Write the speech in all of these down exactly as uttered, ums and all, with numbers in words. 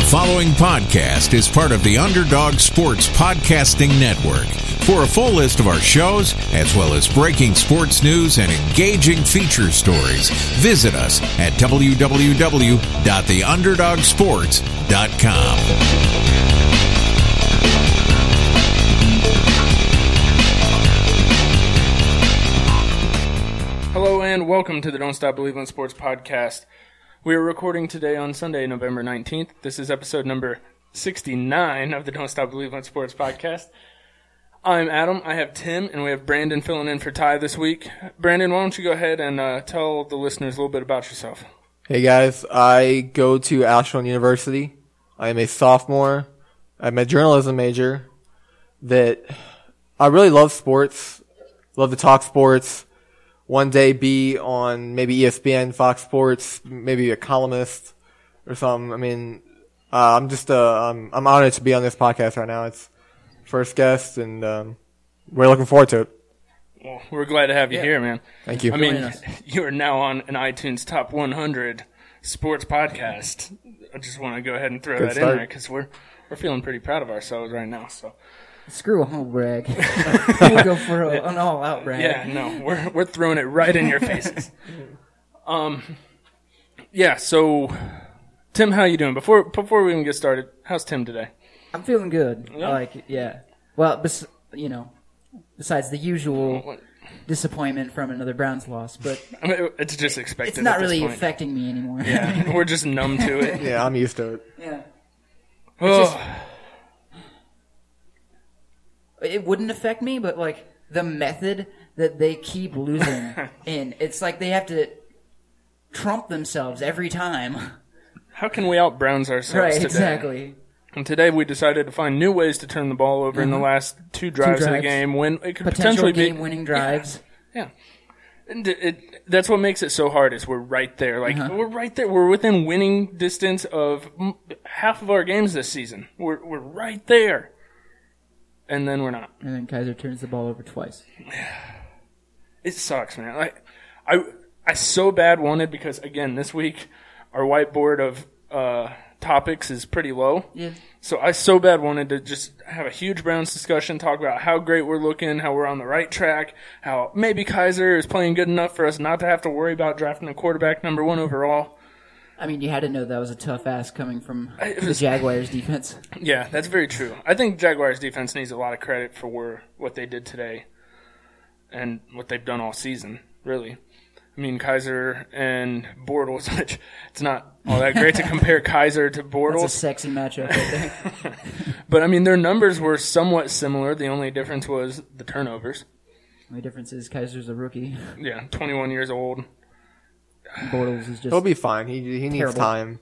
following podcast is part of the Underdog Sports Podcasting Network. For a full list of our shows, as well as breaking sports news and engaging feature stories, visit us at w w w dot the underdog sports dot com. Hello and welcome to the Don't Stop Believing Sports Podcast. We are recording today on Sunday, November nineteenth. This is episode number sixty-nine of the Don't Stop Believing Sports Podcast. I'm Adam, I have Tim, and we have Brandon filling in for Ty this week. Brandon, why don't you go ahead and uh, tell the listeners a little bit about yourself. Hey guys, I go to Ashland University. I am a sophomore. I'm a journalism major. That I really love sports, love to talk sports. One day be on maybe E S P N, Fox Sports, maybe a columnist or something. I mean, uh, I'm just uh, I'm, I'm honored to be on this podcast right now. It's first guest, and um, we're looking forward to it. Well, we're glad to have you yeah. here, man. Thank you. I mean, you are now on an iTunes Top one hundred sports podcast. I just want to go ahead and throw Good that start. in there because we're we're feeling pretty proud of ourselves right now. So. Screw a humble brag. We'll go for a, an all-out brag. Yeah, no, we're we're throwing it right in your faces. um, yeah. So, Tim, how you doing? Before before we even get started, how's Tim today? I'm feeling good. Yeah. Like, yeah. Well, bes- you know, besides the usual disappointment from another Browns loss, but I mean, it's just expected. It's not at this really point. affecting me anymore. Yeah, we're just numb to it. Yeah, I'm used to it. Yeah. Oh. Just, it wouldn't affect me, but like the method that they keep losing in, it's like they have to trump themselves every time. How can we out Browns ourselves right, today? Exactly. And today we decided to find new ways to turn the ball over mm-hmm. in the last two drives, two drives of the game when it could Potential potentially be game-winning drives. Yeah. yeah. And it, it, that's what makes it so hard is we're right there. Like uh-huh. we're right there. We're within winning distance of half of our games this season. We're we're right there. And then we're not. And then Kaiser turns the ball over twice. It sucks, man. Like, I I so bad wanted, because, again, this week our whiteboard of uh, topics is pretty low. Yeah. So I so bad wanted to just have a huge Browns discussion, talk about how great we're looking, how we're on the right track, how maybe Kaiser is playing good enough for us not to have to worry about drafting a quarterback number one overall. I mean, you had to know that was a tough ask coming from was, the Jaguars defense. Yeah, that's very true. I think Jaguars defense needs a lot of credit for where, what they did today and what they've done all season, really. I mean, Kaiser and Bortles, which it's not all that great to compare Kaiser to Bortles. That's a sexy matchup right there. But, I mean, their numbers were somewhat similar. The only difference was the turnovers. The only difference is Kaiser's a rookie. Yeah, twenty-one years old. Bortles is just He'll be fine. He he needs terrible. time.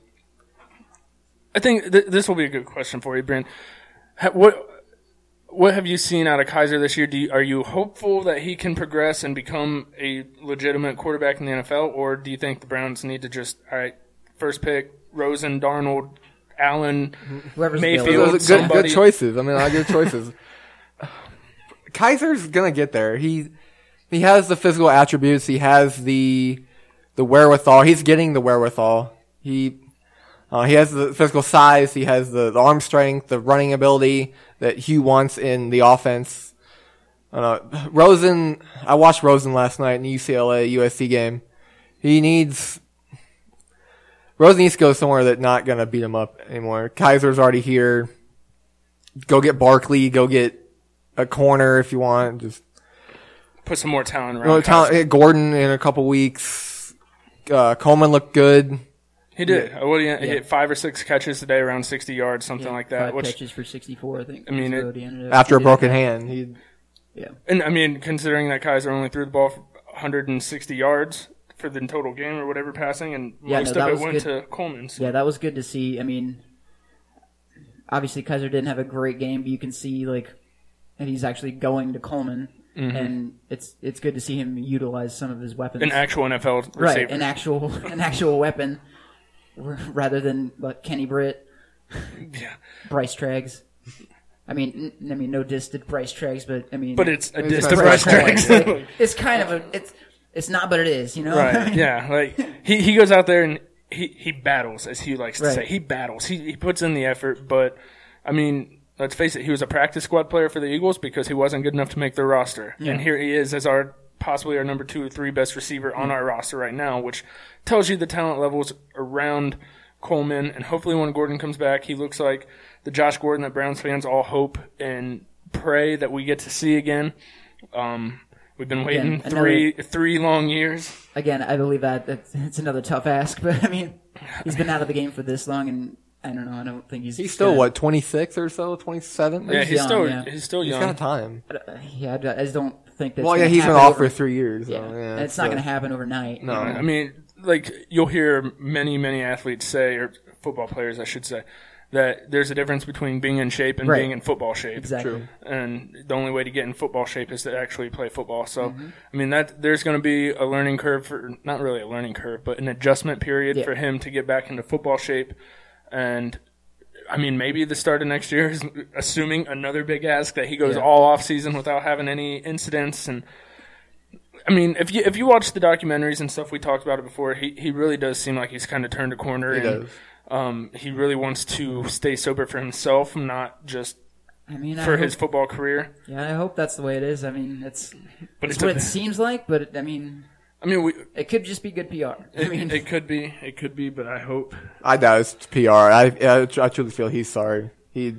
I think th- this will be a good question for you, Brent. Ha- what what have you seen out of Kaiser this year? Do you, are you hopeful that he can progress and become a legitimate quarterback in the N F L, or do you think the Browns need to just, all right, first pick, Rosen, Darnold, Allen, Whoever's Mayfield, good, somebody? Good choices. I mean, I good choices. Kaiser's gonna get there. He he has the physical attributes. He has the the wherewithal. He's getting the wherewithal. He uh, he has the physical size. He has the, the arm strength, the running ability that Hugh wants in the offense. Uh, Rosen, I watched Rosen last night in the U C L A U S C game. He needs Rosen needs to go somewhere that's not gonna beat him up anymore. Kaiser's already here. Go get Barkley. Go get a corner if you want. Just put some more talent around. You know, talent, Gordon in a couple weeks. Uh, Coleman looked good. He did. Yeah. What, he, yeah. he hit five or six catches today, around sixty yards, something yeah, like that. Five which, catches for sixty-four, I think. I mean, it, ended after a yeah. broken hand, he. Yeah. And I mean, considering that Kaiser only threw the ball for one hundred sixty yards for the total game or whatever passing, and yeah, most no, of it was went good. to Coleman. So. Yeah, that was good to see. I mean, obviously Kaiser didn't have a great game, but you can see like that he's actually going to Coleman. Mm-hmm. And it's it's good to see him utilize some of his weapons. An actual N F L receiver. Right, an actual an actual weapon, rather than like Kenny Britt, yeah, Bryce Treggs. I mean, n- I mean, no diss to Bryce Treggs, but I mean, but it's a it's diss to Bryce Bryce Treggs. Like, it's kind of a it's it's not, but it is, you know. Right? Yeah, like he he goes out there and he, he battles, as he likes to Right. say. He battles. He, he puts in the effort, but, I mean, let's face it, he was a practice squad player for the Eagles because he wasn't good enough to make their roster. Yeah. And here he is as our possibly our number two or three best receiver on our roster right now, which tells you the talent levels around Coleman. And hopefully when Gordon comes back, he looks like the Josh Gordon that Browns fans all hope and pray that we get to see again. Um, we've been waiting Again, three another- three long years. Again, I believe that that's, it's another tough ask, but I mean, he's been out of the game for this long, and I don't know. I don't think he's He's still, gonna- what, twenty-six or so, twenty-seven? Yeah, He's he's young, still yeah. he's still He's young. got time. Uh, Yeah, I just don't think that's. Well, yeah, gonna he's been happen off over- for three years. So, Yeah, yeah, and it's not so- going to happen overnight. No. I mean, like, you'll hear many, many athletes say, or football players, I should say, that there's a difference between being in shape and Right. being in football shape. Exactly. True. And the only way to get in football shape is to actually play football. So, Mm-hmm. I mean, that there's going to be a learning curve for, not really a learning curve, but an adjustment period Yeah. for him to get back into football shape. And, I mean, maybe the start of next year is assuming another big ask that he goes Yeah. all off season without having any incidents. And, I mean, if you if you watch the documentaries and stuff, we talked about it before, he, he really does seem like he's kind of turned a corner. He and, does. Um, he really wants to stay sober for himself, not just I mean, I for hope, his football career. yeah, I hope that's the way it is. I mean, it's But it's it's what a- it seems like, but it, I mean, I mean, we it could just be good P R. I it, mean, it could be, it could be, but I hope. I doubt it's P R. I, I, I truly feel he's sorry. He,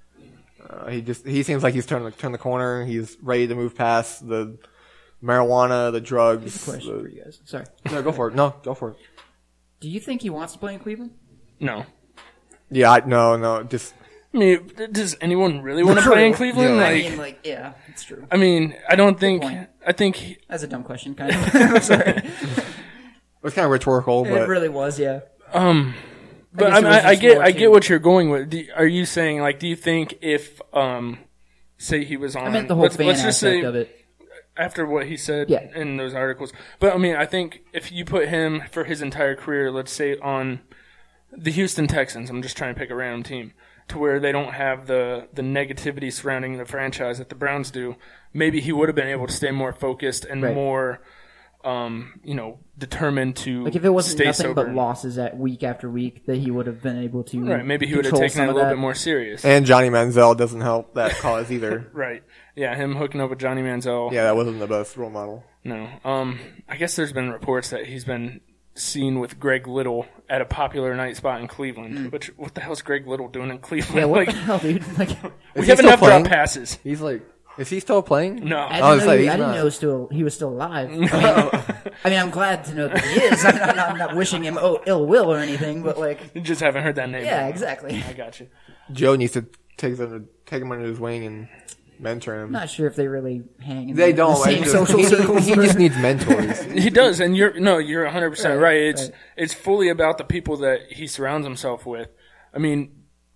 uh, he just, he seems like he's turned, turned the corner. He's ready to move past the marijuana, the drugs. question the- for you guys. Sorry. No, go for it. No, go for it. Do you think he wants to play in Cleveland? No. Yeah, I, no, no, just, I mean, does anyone really want to play in Cleveland? Yeah. I Like, mean, like, yeah, it's true. I mean, I don't think. point. I think. he- That's a dumb question, kind of. I'm sorry. it's kind of rhetorical, It but really was, yeah. Um, but guess I, it mean, was I, I just get, more I to- get what you're going with. Do, are you saying like, do you think if, um, say he was on? I meant the whole let's, fan let's just aspect say of it. after what he said Yeah. in those articles. But I mean, I think if you put him for his entire career, let's say on the Houston Texans, I'm just trying to pick a random team, to where they don't have the, the negativity surrounding the franchise that the Browns do, maybe he would have been able to stay more focused and Right. more, um, you know, determined to Like if it wasn't stay nothing sober. but losses at week after week, that he would have been able to. Right, maybe he would have control taken some it a of little that. bit more serious. and Johnny Manziel doesn't help that cause either. Right. Yeah, him hooking up with Johnny Manziel. Yeah, that wasn't the best role model. No. Um, I guess there's been reports that he's been seen with Greg Little at a popular night spot in Cleveland. Which, what the hell's Greg Little doing in Cleveland? Mm. Yeah, what like, the hell, dude? Like, we he have still enough playing? drop passes. He's like, is he still playing? No. I Oh, didn't, it's know, like he, he's I didn't not. know was still he was still alive. I mean, I mean, I'm glad to know that he is. I'm not, I'm not wishing him oh, ill will or anything, but like, You just haven't heard that name. yeah, exactly. I got you. Joe needs to take them, take him under his wing and mentor him. I'm not sure if they really hang in They the, don't. the same I just- social he, circles. he just needs mentors. He does, and you're no, you're one hundred percent Right, right. It's right. it's fully about the people that he surrounds himself with. I mean,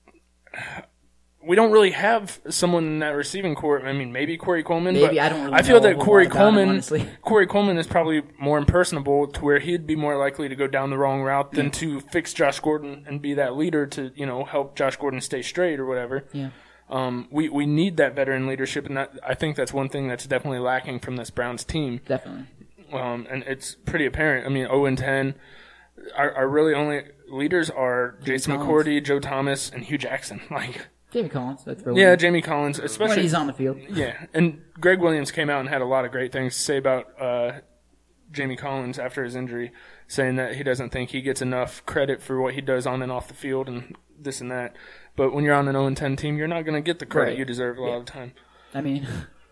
we don't really have someone in that receiving corps. I mean, maybe Corey Coleman. Maybe, but I don't really I feel know a that whole Corey lot about him, Coleman, honestly. Corey Coleman is probably more impersonable to where he'd be more likely to go down the wrong route than to fix Josh Gordon and be that leader to you know help Josh Gordon stay straight or whatever. Yeah. Um, we we need that veteran leadership, and that I think that's one thing that's definitely lacking from this Browns team. Definitely. Um, and it's pretty apparent. I mean, oh and ten, our, our really only leaders are Jason Collins. McCourty, Joe Thomas, and Hugh Jackson. Like, Jamie Collins. That's throw yeah, in. Jamie Collins, when especially. he's on the field. Yeah, and Greg Williams came out and had a lot of great things to say about uh, Jamie Collins after his injury, saying that he doesn't think he gets enough credit for what he does on and off the field and this and that. But when you're on an oh and ten team, you're not going to get the credit Right. you deserve a lot Yeah. of the time. I mean,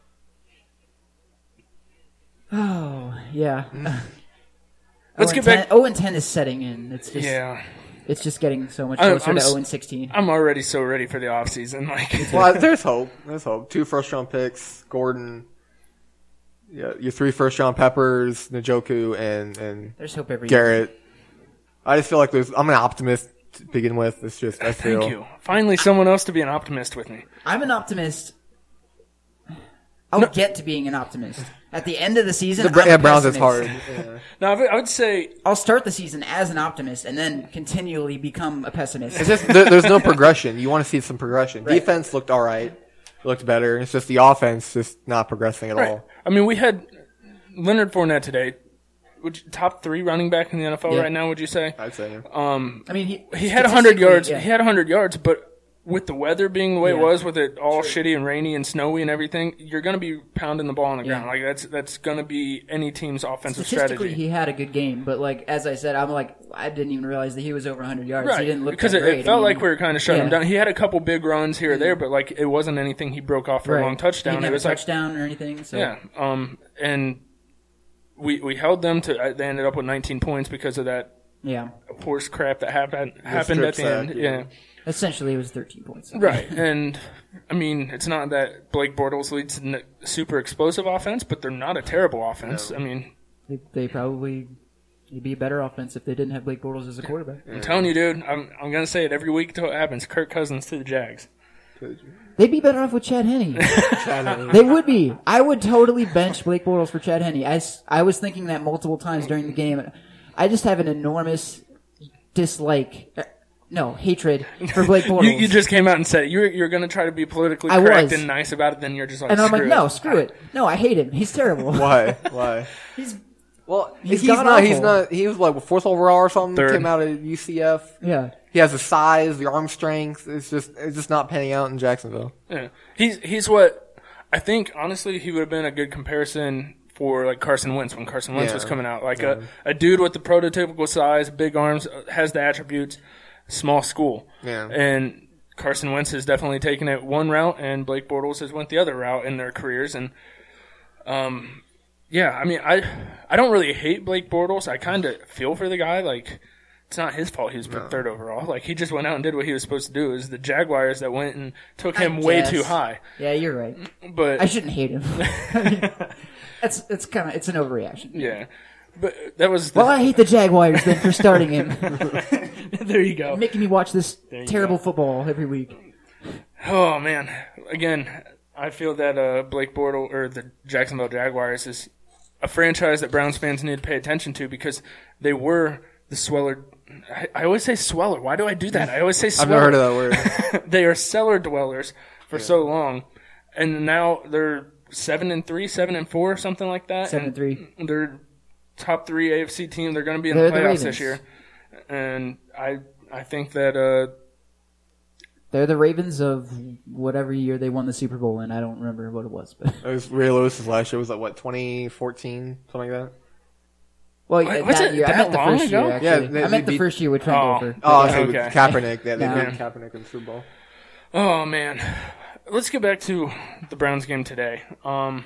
oh yeah. Let's oh get and ten, back- Oh and ten is setting in. It's just Yeah. it's just getting so much I'm- closer I'm to s- oh and sixteen. I'm already so ready for the offseason. Like, Well, there's hope. There's hope. Two first round picks, Gordon. Yeah, your three first round Peppers, Njoku, and and There's hope every Garrett. I just feel like there's. I'm an optimist to begin with. It's just I feel. thank you. Finally, someone else to be an optimist with me. I'm an optimist. I'll get to being an optimist. At the end of the season, The Bra- I'm yeah, a Browns is pessimist. hard. Yeah. Now, I would- I would say I'll start the season as an optimist and then continually become a pessimist. It's just there, there's no progression. You want to see some progression. Right. Defense looked all right, looked better. It's just the offense just not progressing at Right. all. I mean, we had Leonard Fournette today would you, top three running back in the N F L Yeah. right now, would you say? I'd say. Um, I mean, he he had one hundred yards. yeah. He had one hundred yards, but with the weather being the way it Yeah. was, with it all shitty and rainy and snowy and everything, you're going to be pounding the ball on the Yeah. ground. Like that's that's going to be any team's offensive Statistically, strategy. he had a good game, but like as I said, I'm like I didn't even realize that he was over one hundred yards. Right, He didn't look because that it, great. it felt I mean, like we were kind of shutting him yeah. Mm-hmm. down. He had a couple big runs here or there, but like it wasn't anything he broke off for right. a long touchdown. He didn't It have was a like touchdown or anything. So. yeah, um, and we we held them to. uh, They ended up with nineteen points because of that yeah. horse crap that happened happened strip at the sack, end. yeah. Yeah. Essentially, it was thirteen points. Right, and I mean, it's not that Blake Bortles leads a super explosive offense, but they're not a terrible offense. I mean, They, they probably would be a better offense if they didn't have Blake Bortles as a quarterback. I'm telling you, dude, I'm I'm gonna say it every week until it happens. Kirk Cousins to the Jags. They'd be better off with Chad Henne. They would be. I would totally bench Blake Bortles for Chad Henne. I, s- I was thinking that multiple times during the game. I just have an enormous dislike, uh, no, hatred for Blake Bortles. You, you just came out and said it. You're you're gonna try to be politically I correct was. and nice about it. Then you're just like, and I'm screw like, it. no, screw it. No, I hate him. He's terrible. Why? Why? He's Well, He's he's, god not. He's awful. not. He was like fourth overall or something. Third. Came out of U C F. yeah. He has the size, the arm strength. It's just, it's just not panning out in Jacksonville. Yeah. He's he's what I think. Honestly, he would have been a good comparison for like Carson Wentz when Carson Wentz Yeah. was coming out. Like a a dude with the prototypical size, big arms, uh, has the attributes, small school. Yeah. And Carson Wentz has definitely taken it one route, and Blake Bortles has went the other route in their careers. And um, yeah, I mean, I I don't really hate Blake Bortles. I kind of feel for the guy. Like, it's not his fault he was picked third overall. Like, he just went out and did what he was supposed to do. It was the Jaguars that went and took I him way guess. too high. Yeah, you're right. But I shouldn't hate him. It's it's kind of it's an overreaction. yeah, but that was the, Well, I hate the Jaguars then for starting him, there you go. making me watch this you terrible go. football every week. Oh man, again, I feel that uh, Blake Bortles or the Jacksonville Jaguars is a franchise that Browns fans need to pay attention to because they were the Sweller. I, I always say Sweller. Why do I do that? I always say Sweller. I've never heard of that word. They are cellar dwellers for so long, and now they're seven and three, seven and four, something like that. Seven and three. They're top three A F C team. They're going to be in They're the the playoffs this Ravens. year, and I I think that uh, They're the Ravens of whatever year they won the Super Bowl in. I don't remember what it was, but It was Ray Lewis's last year. Was like what twenty fourteen, something like that. well, What- yeah, was that it year. I that meant the long first ago? year. Actually, Yeah, they- I meant they the beat- first year with Trent Oh. Dilfer. Oh, But, so okay. Kaepernick. Yeah, they Yeah. beat Kaepernick in the Super Bowl. oh man, let's get back to the Browns game today. Um,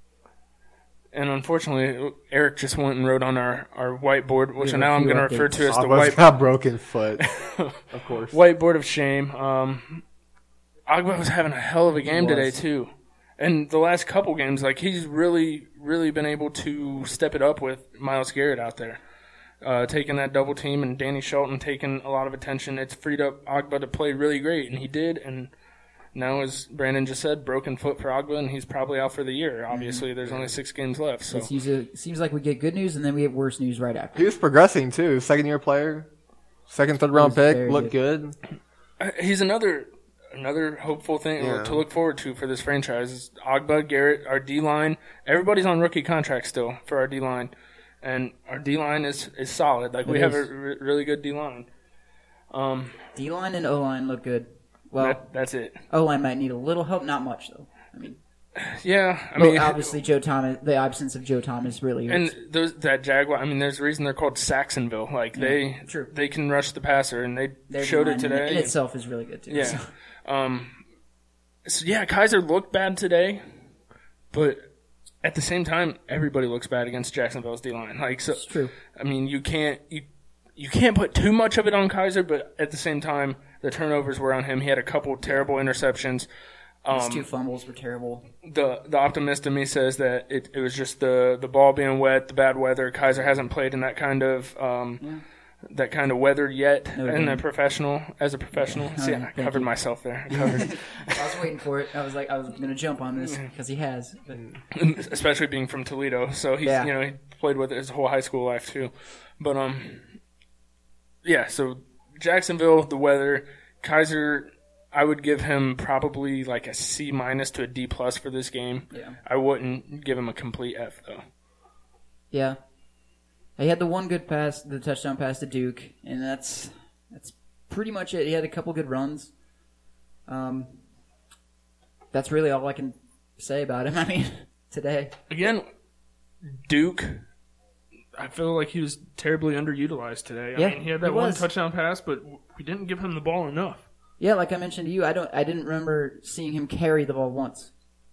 and unfortunately, Eric just went and wrote on our, our whiteboard, which have a now I'm few going to refer updates. to as the Agba's white got a broken foot, of course. whiteboard of shame. Um, Agba was having a hell of a game was. today too, and the last couple games, like he's really, really been able to step it up with Myles Garrett out there, uh, taking that double team, and Danny Shelton taking a lot of attention. It's freed up Agba to play really great, and he did. And now, as Brandon just said, broken foot for Agba, and he's probably out for the year. Obviously, there's only six games left, so It seems, it seems like we get good news and then we get worse news right after. He was progressing too. Second year player, second, third round was pick, very looked good. Uh, he's another another hopeful thing Yeah. to look forward to for this franchise. Is Agba, Garrett, our D line. Everybody's on rookie contract still for our D line, and our D line is, is solid. Like we It have a is. re- really good D line. Um, D line and O line look good. Well, that, that's it. O line might need a little help, not much though. I mean, Yeah, I well, mean, obviously Joe Thomas, the absence of Joe Thomas really hurts. and those that Jaguar. I mean, there's a reason they're called Saxonville. Like they true. they can rush the passer, and they Their showed D-line it in- today. in itself is really good too. Yeah. So. Um, so yeah, Kaiser looked bad today, but at the same time, everybody looks bad against Jacksonville's D line. Like, so, It's true. I mean, you can't you you can't put too much of it on Kaiser, but at the same time, the turnovers were on him. He had a couple terrible interceptions. His Um, two fumbles were terrible. the the optimist in me says that it, it was just the the ball being wet, the bad weather. Kaiser hasn't played in that kind of um, that kind of weather yet, No, in a didn't. professional as a professional. Yeah. See, All right, I thank covered you. myself there. I covered. I was waiting for it. I was like, I was going to jump on this because he has. But Especially being from Toledo, so he's Yeah. you know he played with it his whole high school life too. But um, yeah. So Jacksonville, the weather, Kaiser, I would give him probably like a C minus to a D plus for this game. yeah, I wouldn't give him a complete F though. yeah. He had the one good pass, the touchdown pass to Duke, and that's that's pretty much it. He had a couple good runs. Um, that's really all I can say about him. I mean, today. Again, Duke, I feel like he was terribly underutilized today. I Yeah, mean, he had that he one was. touchdown pass, but we didn't give him the ball enough. Yeah, like I mentioned to you, I don't, I didn't remember seeing him carry the ball once.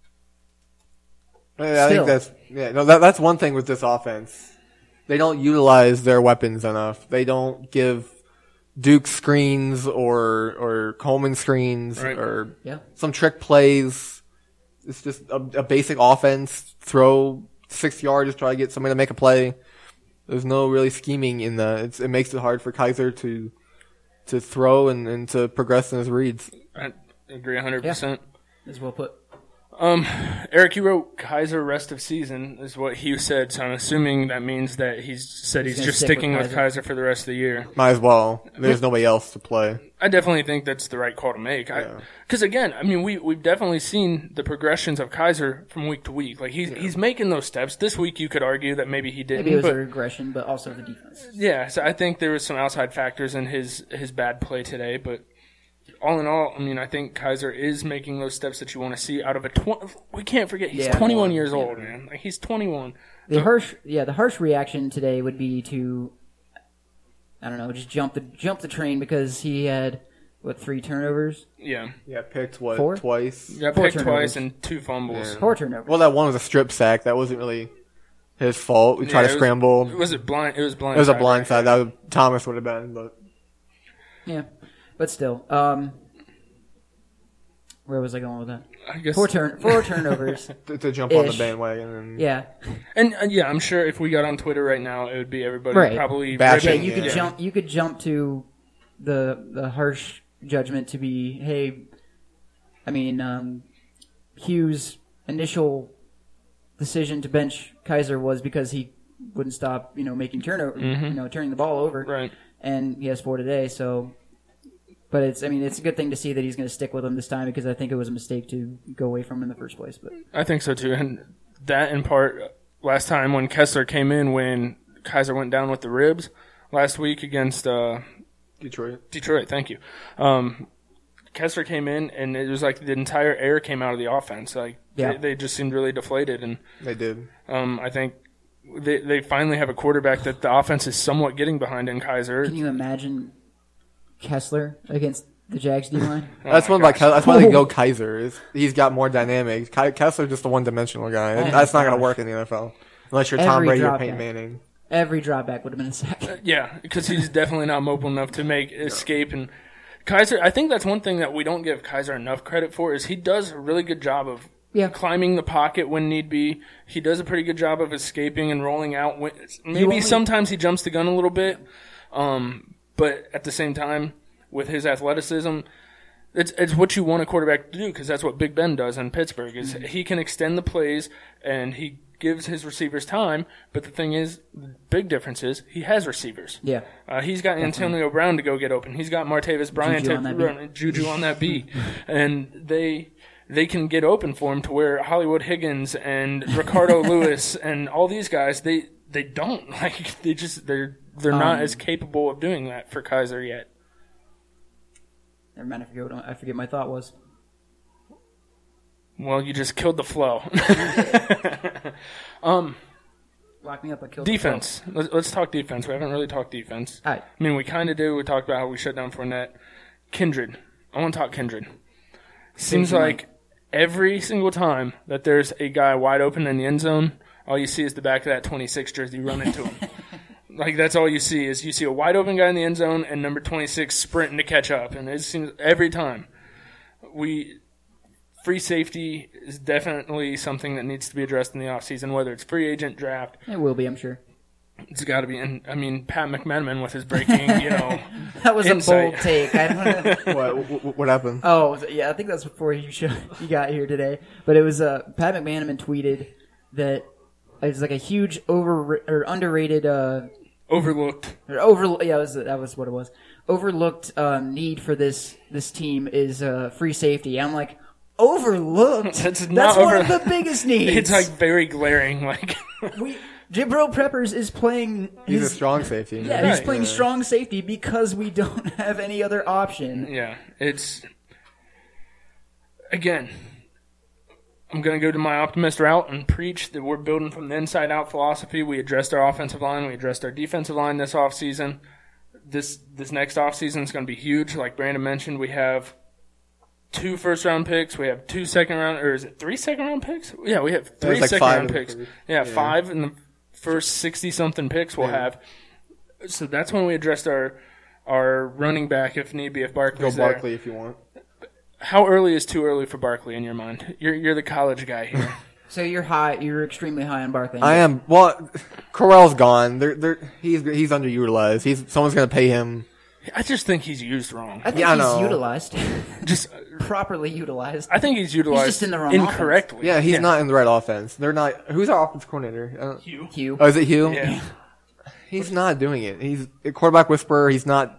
Yeah, I Still. think that's yeah. No, that, that's one thing with this offense. They don't utilize their weapons enough. They don't give Duke screens or or Coleman screens Right. or Yeah. some trick plays. It's just a, a basic offense. Throw six yards, just try to get somebody to make a play. There's no really scheming in that. It's, it makes it hard for Kaiser to to throw and, and to progress in his reads. I agree one hundred percent. Is well put. Um, Eric, you wrote Kaiser rest of season is what he said, so I'm assuming that means that he's said he's, He's gonna just stick sticking with with Kaiser. Kaiser for the rest of the year. Might as well. There's nobody else to play. I definitely think that's the right call to make. Because again, I mean, we we've definitely seen the progressions of Kaiser from week to week. Like he's yeah. he's making those steps. This week, you could argue that maybe he didn't. Maybe it was but, a regression, but also the defense. Yeah, so I think there was some outside factors in his his bad play today, but. All in all, I mean, I think Kaiser is making those steps that you want to see out of a twenty. We can't forget he's Yeah. twenty-one years old, man. Like he's twenty-one. The harsh, yeah, the harsh reaction today would be to, I don't know, just jump the jump the train because he had what three turnovers, Yeah, Yeah, picked what Four? twice. got Four picked turnovers. twice and two fumbles. four turnovers. Well, that one was a strip sack. That wasn't really his fault. We tried Yeah, to it was- scramble. Was it blind? It was blind. It was a side, blind right? side. That would, Thomas would have been, but Yeah, but still, um, where was I going with that? I guess. Four turn, four turnovers. to, to jump on the Ish. bandwagon. And Yeah, And uh, yeah, I'm sure if we got on Twitter right now, it would be everybody Right. probably Bashing yeah. ripping- You could Yeah. jump. You could jump to the the harsh judgment to be, hey, I mean, um, Hughes' initial decision to bench Kaiser was because he wouldn't stop, you know, making turnover, you know, turning the ball over, Right. and he has four today. So, but it's, I mean, it's a good thing to see that he's going to stick with him this time because I think it was a mistake to go away from him in the first place. But I think so too, and that in part last time when Kessler came in when Kaiser went down with the ribs last week against uh, Detroit. Detroit. Thank you. Um, Kessler came in and it was like the entire air came out of the offense. Like Yeah. they, they just seemed really deflated, and They did. um, I think they they finally have a quarterback that the offense is somewhat getting behind in Kaiser. can you imagine Kessler against the Jags D line? Oh That's my one like gosh. that's why they go Kaiser. Is he's got more dynamic. Ke- Kessler's just a one-dimensional guy. Oh my that's not going to gosh. work in the N F L unless you're Tom Every Brady or drop Peyton back. Manning. Every dropback would have been a sack. Yeah, because he's definitely not mobile enough to make escape. And Kaiser, I think that's one thing that we don't give Kaiser enough credit for is he does a really good job of Yeah. climbing the pocket when need be. He does a pretty good job of escaping and rolling out. When, maybe only- sometimes he jumps the gun a little bit, um, but at the same time, with his athleticism, it's it's what you want a quarterback to do because that's what Big Ben does in Pittsburgh. Is he can extend the plays and he gives his receivers time. But the thing is, the big difference is he has receivers. Yeah. Uh, he's got Antonio Brown to go get open. He's got Martavis Bryant Juju to on that run Juju on that beat, and they they can get open for him to where Hollywood Higgins and Ricardo Lewis and all these guys they they don't like they just they're they're not Um, as capable of doing that for Kaiser yet. Never mind. I forget. What, I forget my thought was. Well, you just killed the flow. um, Lock me up. I killed defense. Let's, let's talk defense. We haven't really talked defense. All right. I mean, we kind of do. We talked about how we shut down Fournette. Kindred. I want to talk Kindred. Seems you like every single time that there's a guy wide open in the end zone, all you see is the back of that twenty-six jersey run into him. Like, that's all you see is you see a wide open guy in the end zone and number twenty-six sprinting to catch up. And it seems every time. We free safety is definitely something that needs to be addressed in the offseason, whether it's free agent draft. It will be, I'm sure. It's got to be. And I mean, Pat McManaman with his breaking, you know. That was Insight. a bold take. I don't know. What, what, what happened? Oh, was it- yeah, I think that's before you show, you got here today. But it was uh, Pat McManaman tweeted that it's like a huge over or underrated uh, Overlooked. or over yeah, it was, that was what it was. Overlooked um, need for this this team is uh, free safety. I'm like, overlooked. That's That's not one over- of the biggest needs. It's like very glaring. Like, we Jabril Peppers is playing. He's his, a strong safety. Yeah, Right. he's playing Yeah. strong safety because we don't have any other option. Yeah, it's again. I'm going to go to my optimist route and preach that we're building from the inside out philosophy. We addressed our offensive line, we addressed our defensive line this offseason. This this next offseason is going to be huge. Like Brandon mentioned, we have two first round picks, we have two second round, or is it three second round picks? Yeah, we have three like second five round in the picks. first. Yeah, Yeah. five in the first sixty something picks we'll Yeah. have. So that's when we addressed our our running back if need be if Go Barkley's there. Barkley if you want. How early is too early for Barkley in your mind? You're you're the college guy here. So you're high. You're extremely high on Barkley. I am. Well, Corral's gone. They're, they're, he's he's underutilized. He's someone's going to pay him. I just think he's used wrong. I think Yeah, I he's know. utilized, Just properly utilized. I think he's utilized just in the wrong incorrectly. Yeah, he's not in the right offense. They're not. Who's our offense coordinator? Uh, Hugh. Hugh. oh, is it Hugh? Yeah. He's not doing it. He's a quarterback whisperer. He's not.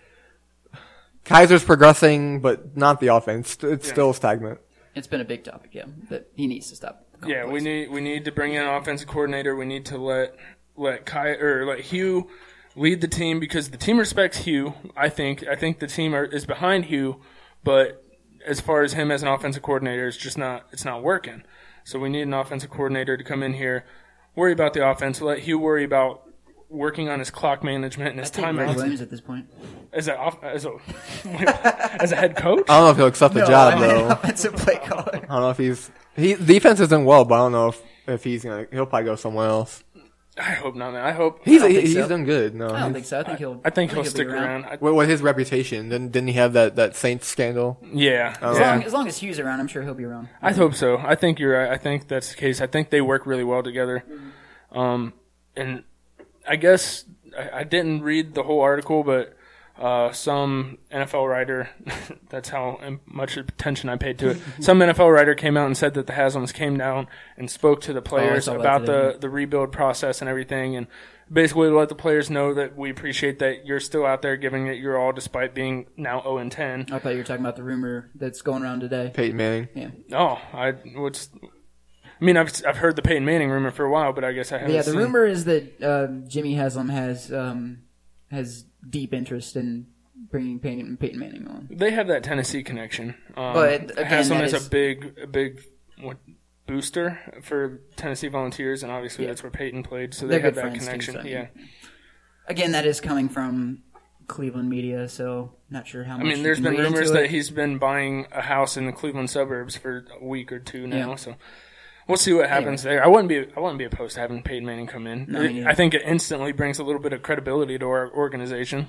Kaiser's progressing, but not the offense. It's Yeah. still stagnant. It's been a big topic, yeah. That he needs to stop. calling Yeah, we plays. need we need to bring in an offensive coordinator. We need to let let Kai or let Hugh lead the team because the team respects Hugh. I think I think the team are, is behind Hugh, but as far as him as an offensive coordinator, it's just not it's not working. So we need an offensive coordinator to come in here, worry about the offense, let Hugh worry about working on his clock management and his I think Greg timeouts. Williams at this point. As a off, as a as a head coach. I don't know if he'll accept the No, job I mean, though. offensive play caller. I don't know if he's he defense is doing well, but I don't know if, if he's gonna. He'll probably go somewhere else. I hope not, man. I hope He's don't he, think he's so. done good. No, I don't he's- think so. I think he'll. I think he'll be stick around. I, What, what his reputation? Didn't didn't he have that, that Saints scandal? yeah, Oh. As, yeah. long, as long as Hugh's around, I'm sure he'll be around. I hope so. I think you're right. I think that's the case. I think they work really well together. Um, and I guess I, I didn't read the whole article, but uh, some N F L writer, that's how much attention I paid to it. Some N F L writer came out and said that the Haslams came down and spoke to the players saw that about today. the, the rebuild process and everything. And basically let the players know that we appreciate that you're still out there giving it your all despite being now oh and ten. I thought you were talking about the rumor that's going around today. Peyton Manning. Yeah, Oh, I what's. I mean, I've I've heard the Peyton Manning rumor for a while, but I guess I haven't. yeah. The seen- rumor is that uh, Jimmy Haslam has um, has deep interest in bringing Peyton, Peyton Manning on. they have that Tennessee connection. Um, But, again, Haslam that is, is- a big a big what, booster for Tennessee Volunteers, and obviously Yeah. that's where Peyton played, so They're they have good that friends, too, connection. so, I mean, yeah, Again, that is coming from Cleveland media, so not sure how I much. mean, you there's can been read into rumors it. that he's been buying a house in the Cleveland suburbs for a week or two now. Yeah. So we'll see what happens there. I wouldn't be I wouldn't be opposed to having Peyton Manning come in. No, me It- neither. I think it instantly brings a little bit of credibility to our organization.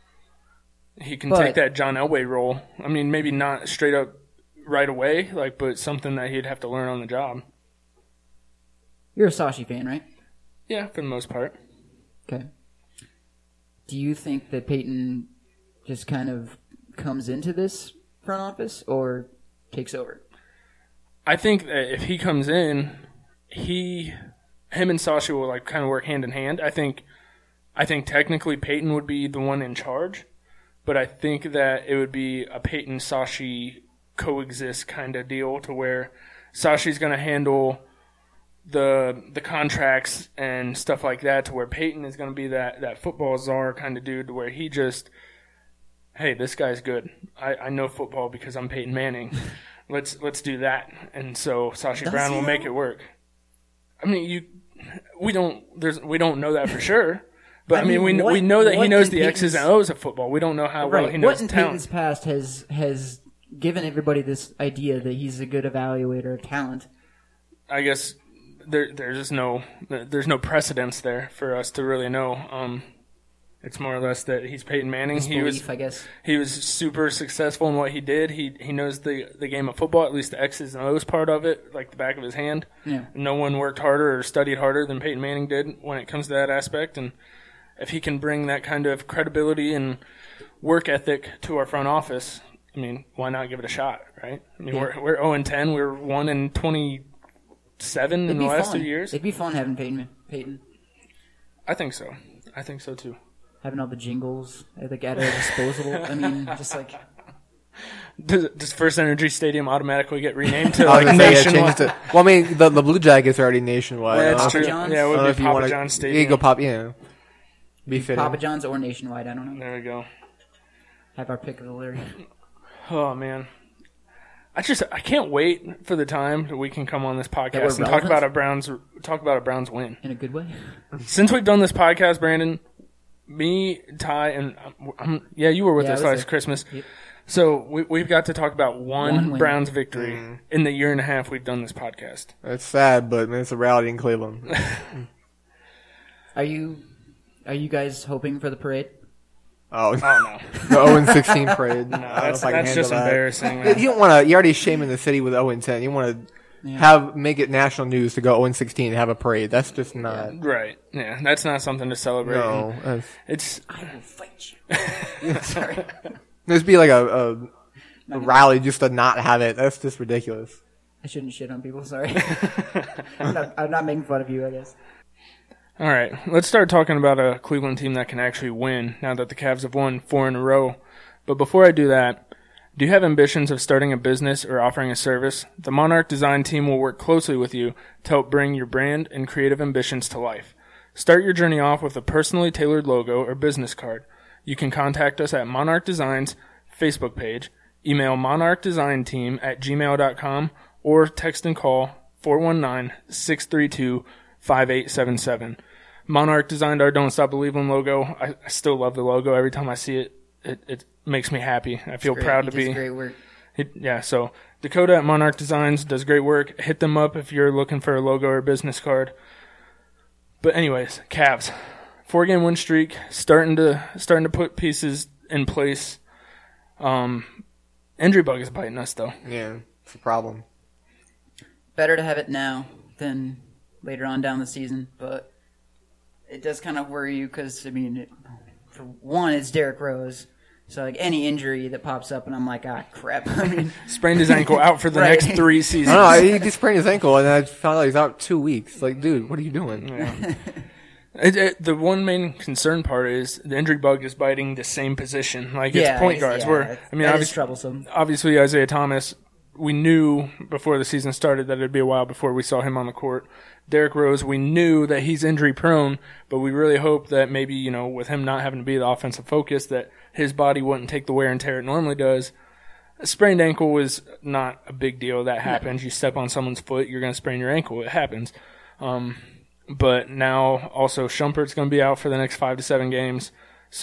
He can But- take that John Elway role. I mean, maybe not straight up right away, like, but something that he'd have to learn on the job. You're a Sashi fan, right? Yeah, for the most part. Okay. Do you think that Peyton just kind of comes into this front office or takes over? I think that if he comes in, he, him and Sasha will like kind of work hand in hand. I think, I think technically Peyton would be the one in charge, but I think that it would be a Peyton Sashi coexist kind of deal to where Sashi's going to handle the the contracts and stuff like that, to where Peyton is going to be that that football czar kind of dude, to where he just, hey, this guy's good. I, I know football because I'm Peyton Manning. Let's let's do that. And so Sashi Does Brown he will make though? it work. I mean, you we don't there's we don't know that for sure. But I, I mean, mean, we what- we know that he what knows in the X's and O's of football. We don't know how well Right. he What knows in talent. Peyton's past has has given everybody this idea that he's a good evaluator of talent? I guess there there's just no there's no precedence there for us to really know. Um, it's more or less that he's Peyton Manning. His He belief, was I guess. he was super successful in what he did. He he knows the the game of football, at least the X's and O's part of it, like the back of his hand. Yeah. No one worked harder or studied harder than Peyton Manning did when it comes to that aspect. And if he can bring that kind of credibility and work ethic to our front office, I mean, why not give it a shot, right? I mean, Yeah. we're we're zero and ten. We're one and twenty seven in It'd the be last fun. two years. It'd be fun having Peyton. Peyton I think so. I think so too. having all the jingles at, like, at our disposal. I mean, just like Does, does First Energy Stadium automatically get renamed to I was like gonna say, yeah, change nationwide? it to, well, I mean, the, the Blue Jackets are already nationwide. Yeah, I that's don't true. know John's? Yeah, it if- I don't would know be if you Papa wanna- John's You Stadium. go Pop, yeah. Be fitting. Papa John's or nationwide. I don't know. There we go. Have our pick of the litter. Oh man, I just I can't wait for the time that we can come on this we're podcast and talk relevant? about a Browns talk about a Browns win. In a good way. Since we've done this podcast, Brandon, me, Ty, and um, yeah, you were with Yeah, I us was last there. Christmas. Yep. So we, we've got to talk about one, One win. Browns victory in the year and a half we've done this podcast. It's sad, but man, it's a reality in Cleveland. Are you are you guys hoping for the parade? Oh, Oh no, the oh and sixteen parade. no, that's, that's just embarrassing. You Man. don't want to. You're already shaming the city with oh and ten. You want to Yeah. have make it national news to go oh and sixteen and have a parade. That's just not. Right? Yeah, that's not something to celebrate. No, that's, It's I will fight you. Sorry. there's be like a, a, a rally just to not have it. That's just ridiculous. I shouldn't shit on people. Sorry. I'm, not, I'm not making fun of you. I guess. all right. Let's start talking about a Cleveland team that can actually win now that the Cavs have won four in a row. But before I do that, do you have ambitions of starting a business or offering a service? The Monarch Design team will work closely with you to help bring your brand and creative ambitions to life. Start your journey off with a personally tailored logo or business card. You can contact us at Monarch Design's Facebook page, email monarchdesignteam at gmail dot com, or text and call four one nine, six three two, five eight seven seven. Monarch designed our Don't Stop Believing logo. I, I still love the logo. Every time I see it, it, it makes me happy. I feel Great. proud He to does be. great work. It, yeah, so Dakota at Monarch Designs does great work. Hit them up if you're looking for a logo or a business card. But anyways, Cavs. Four game win streak, starting to starting to put pieces in place. Um, injury bug is biting us though. Yeah, it's a problem. Better to have it now than later on down the season, but it does kind of worry you because, I mean, it, for one, it's Derrick Rose. So, like, any injury that pops up, and I'm like, ah, crap. I mean, Sprained his ankle out for the Right. next three I seasons. don't know. He just sprained his ankle, and I found out he's out two weeks. Like, dude, what are you doing? Yeah. It, it, the one main concern part is the injury bug is biting the same position. Like, yeah, it's point it's- guards. yeah, where it's- I mean, that is obviously, troublesome. obviously Isaiah Thomas, we knew before the season started that it'd be a while before we saw him on the court. Derrick Rose, we knew that he's injury prone, but we really hoped that maybe, you know, with him not having to be the offensive focus, that his body wouldn't take the wear and tear it normally does. A sprained ankle was not a big deal. That happens. You step on someone's foot, you're going to sprain your ankle. It happens. Um, but now also Shumpert's going to be out for the next five to seven games.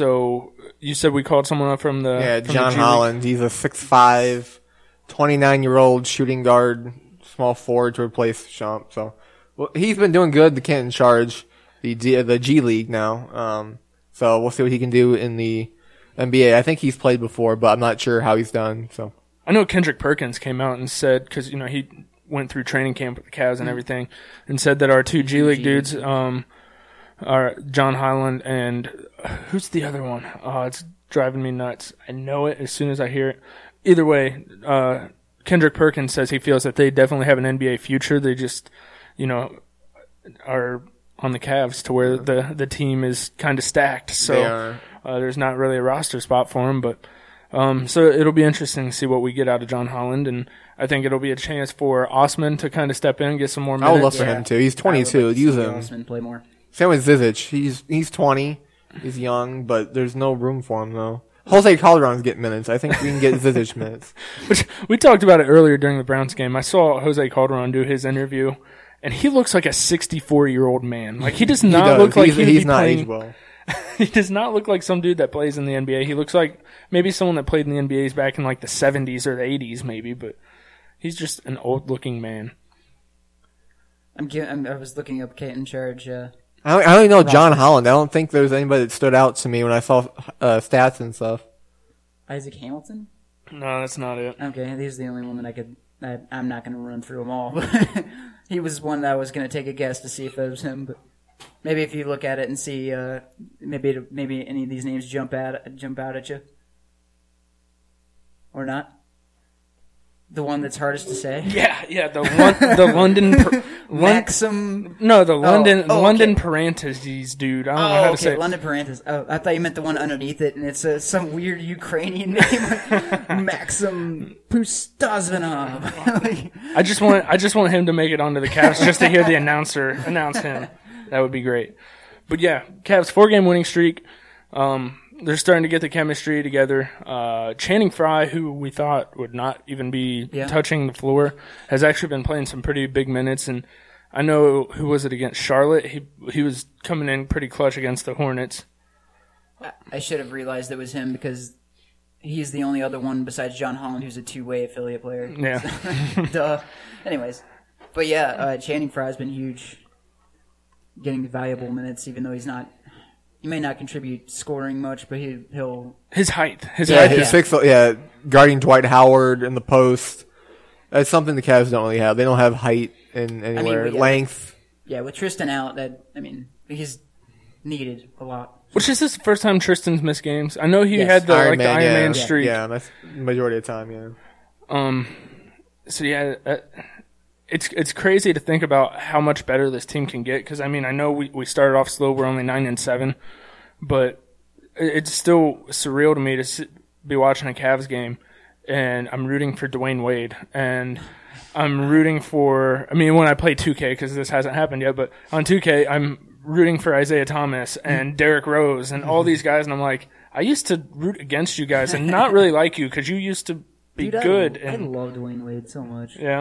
So you said we called someone up from the Yeah, from John the G League. Holland. He's a six five, twenty-nine-year-old shooting guard, small forward to replace Shump. So, well, he's been doing good. The Canton Charge, the G, the G League now. Um, so we'll see what he can do in the N B A. I think he's played before, but I'm not sure how he's done. So I know Kendrick Perkins came out and said, because, you know, he went through training camp with the Cavs and everything, and said that our two G League dudes, um, are John Highland and who's the other one? Oh, it's driving me nuts. I know it as soon as I hear it. Either way, uh, Kendrick Perkins says he feels that they definitely have an N B A future. They just, you know, are on the Cavs to where the, the team is kind of stacked. they So are. uh, there's not really a roster spot for him, but um, so it'll be interesting to see what we get out of John Holland, and I think it'll be a chance for Osman to kind of step in and get some more I minutes. would love for Yeah. him too. He's I would twenty-two. like to Use see him. Osman play more. Same with Zizic. He's he's twenty. He's young, but there's no room for him though. Jose Calderon's getting minutes. I think we can get Zizic minutes. Which we talked about it earlier during the Browns game. I saw Jose Calderon do his interview, and he looks like a sixty-four-year-old man. Like, he does He not does. look like he's, he would he's be not playing. aged well. He does not look like some dude that plays in the N B A. He looks like maybe someone that played in the N B A's back in like the seventies or the eighties, maybe. But he's just an old-looking man. I'm, gi- I'm I was looking up Kate in charge. Uh, I only, I only know John Holland. I don't think there's anybody that stood out to me when I saw uh, stats and stuff. Isaac Hamilton. No, that's not it. Okay, he's the only one that I could. I, I'm not going to run through them all. He was one that I was going to take a guess to see if it was him. But maybe if you look at it and see, uh, maybe it, maybe any of these names jump out jump out at you, or not. The one that's hardest to say. Yeah, yeah, the Lon- the London Pr- Maxim. No, the London oh, London okay. parentheses, dude. I don't Oh, know how to okay, say it. London parentheses. Oh, I thought you meant the one underneath it, and it's uh, some weird Ukrainian name, Maxim Pustazvinov. I just want I just want him to make it onto the Cavs just to hear the announcer announce him. That would be great. But yeah, Cavs four game winning streak. Um, they're starting to get the chemistry together. Uh, Channing Frye, who we thought would not even be Yeah. touching the floor, has actually been playing some pretty big minutes. And I know, who was it against Charlotte? He he was coming in pretty clutch against the Hornets. I should have realized it was him because he's the only other one besides John Holland who's a two-way affiliate player. Yeah. Duh. Anyways, but yeah, uh, Channing Frye's been huge, getting valuable minutes, even though he's not. He may not contribute scoring much, but he, he'll. His height. His Yeah, height. his is- six, yeah, guarding Dwight Howard in the post. That's something the Cavs don't really have. They don't have height in anywhere. we- yeah. Length. Yeah, with Tristan out, that I mean, he's needed a lot. Which is this the first time Tristan's missed games? I know he Yes. had the Iron like the Man, Iron yeah. Man Yeah. streak. Yeah, that's the majority of the time, yeah. Um, so yeah, uh, it's it's crazy to think about how much better this team can get. Because I mean, I know we, we started off slow. We're only nine and seven, but it- it's still surreal to me to sit, be watching a Cavs game, and I'm rooting for Dwayne Wade, and I'm rooting for. I mean, when I play two K, because this hasn't happened yet, but on two K, I'm rooting for Isaiah Thomas and Derrick Rose and all these guys, and I'm like, I used to root against you guys and not really like you because you used to be Dude, I- good. I, and love Dwayne Wade so much. yeah.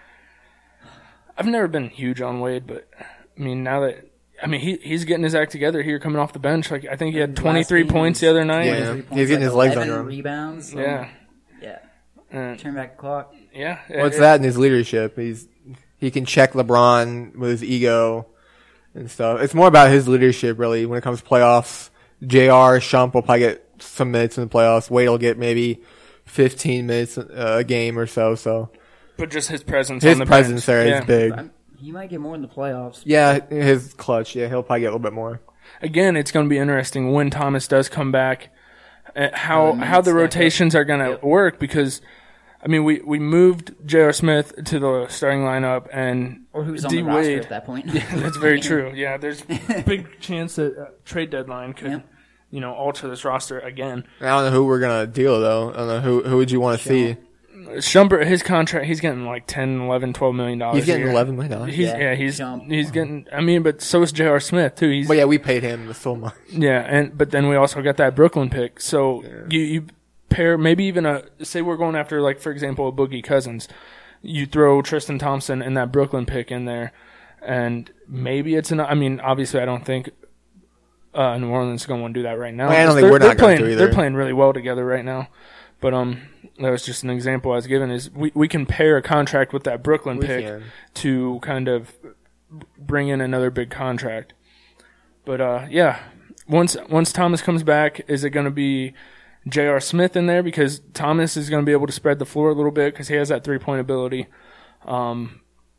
I've never been huge on Wade, but I mean, now that I mean, he he's getting his act together here, coming off the bench. Like I think he had Last twenty-three game points was the other night. Yeah. twenty-three He's points, getting like his legs eleven under him. rebounds. so- Yeah, yeah. and, Turn back the clock. yeah. What's it- that in his leadership? He's he can check LeBron with his ego and stuff. It's more about his leadership, really, when it comes to playoffs. J R, Shump will probably get some minutes in the playoffs. Wade will get maybe fifteen minutes uh, a game or so. So But just his presence. his on the presence bench. there is Yeah. big. I'm, he might get more in the playoffs. Yeah, his clutch. Yeah, he'll probably get a little bit more. Again, it's going to be interesting when Thomas does come back. Uh, how Uh, how the stack up. rotations are going to Yep. work because. I mean, we, we moved J R. Smith to the starting lineup, and Or who's on D. the roster Wade. at that point. That's very true. Yeah, there's a big chance that uh, trade deadline could, Yep. you know, alter this roster again. I don't know who we're gonna deal though. I don't know who who would you want to see. Shumpert, his contract, he's getting like ten, eleven, twelve million dollars. He's getting a year. eleven million dollars. He's, Yeah, yeah, he's Shump. he's getting. I mean, but so is J R. Smith too. He's But yeah, we paid him so much. yeah, and but then we also got that Brooklyn pick. So you you pair maybe even a say we're going after like for example a Boogie Cousins. You throw Tristan Thompson and that Brooklyn pick in there, and maybe it's an. I mean, obviously, I don't think uh, New Orleans is going to want to do that right now. Well, I don't because think they're- we're not they're going playing, to either. They're playing really well together right now, but um, that was just an example I was given. Is we we can pair a contract with that Brooklyn We pick can. to kind of bring in another big contract. But uh, yeah, once once Thomas comes back, is it going to be J R. Smith in there because Thomas is going to be able to spread the floor a little bit because he has that three point ability, um,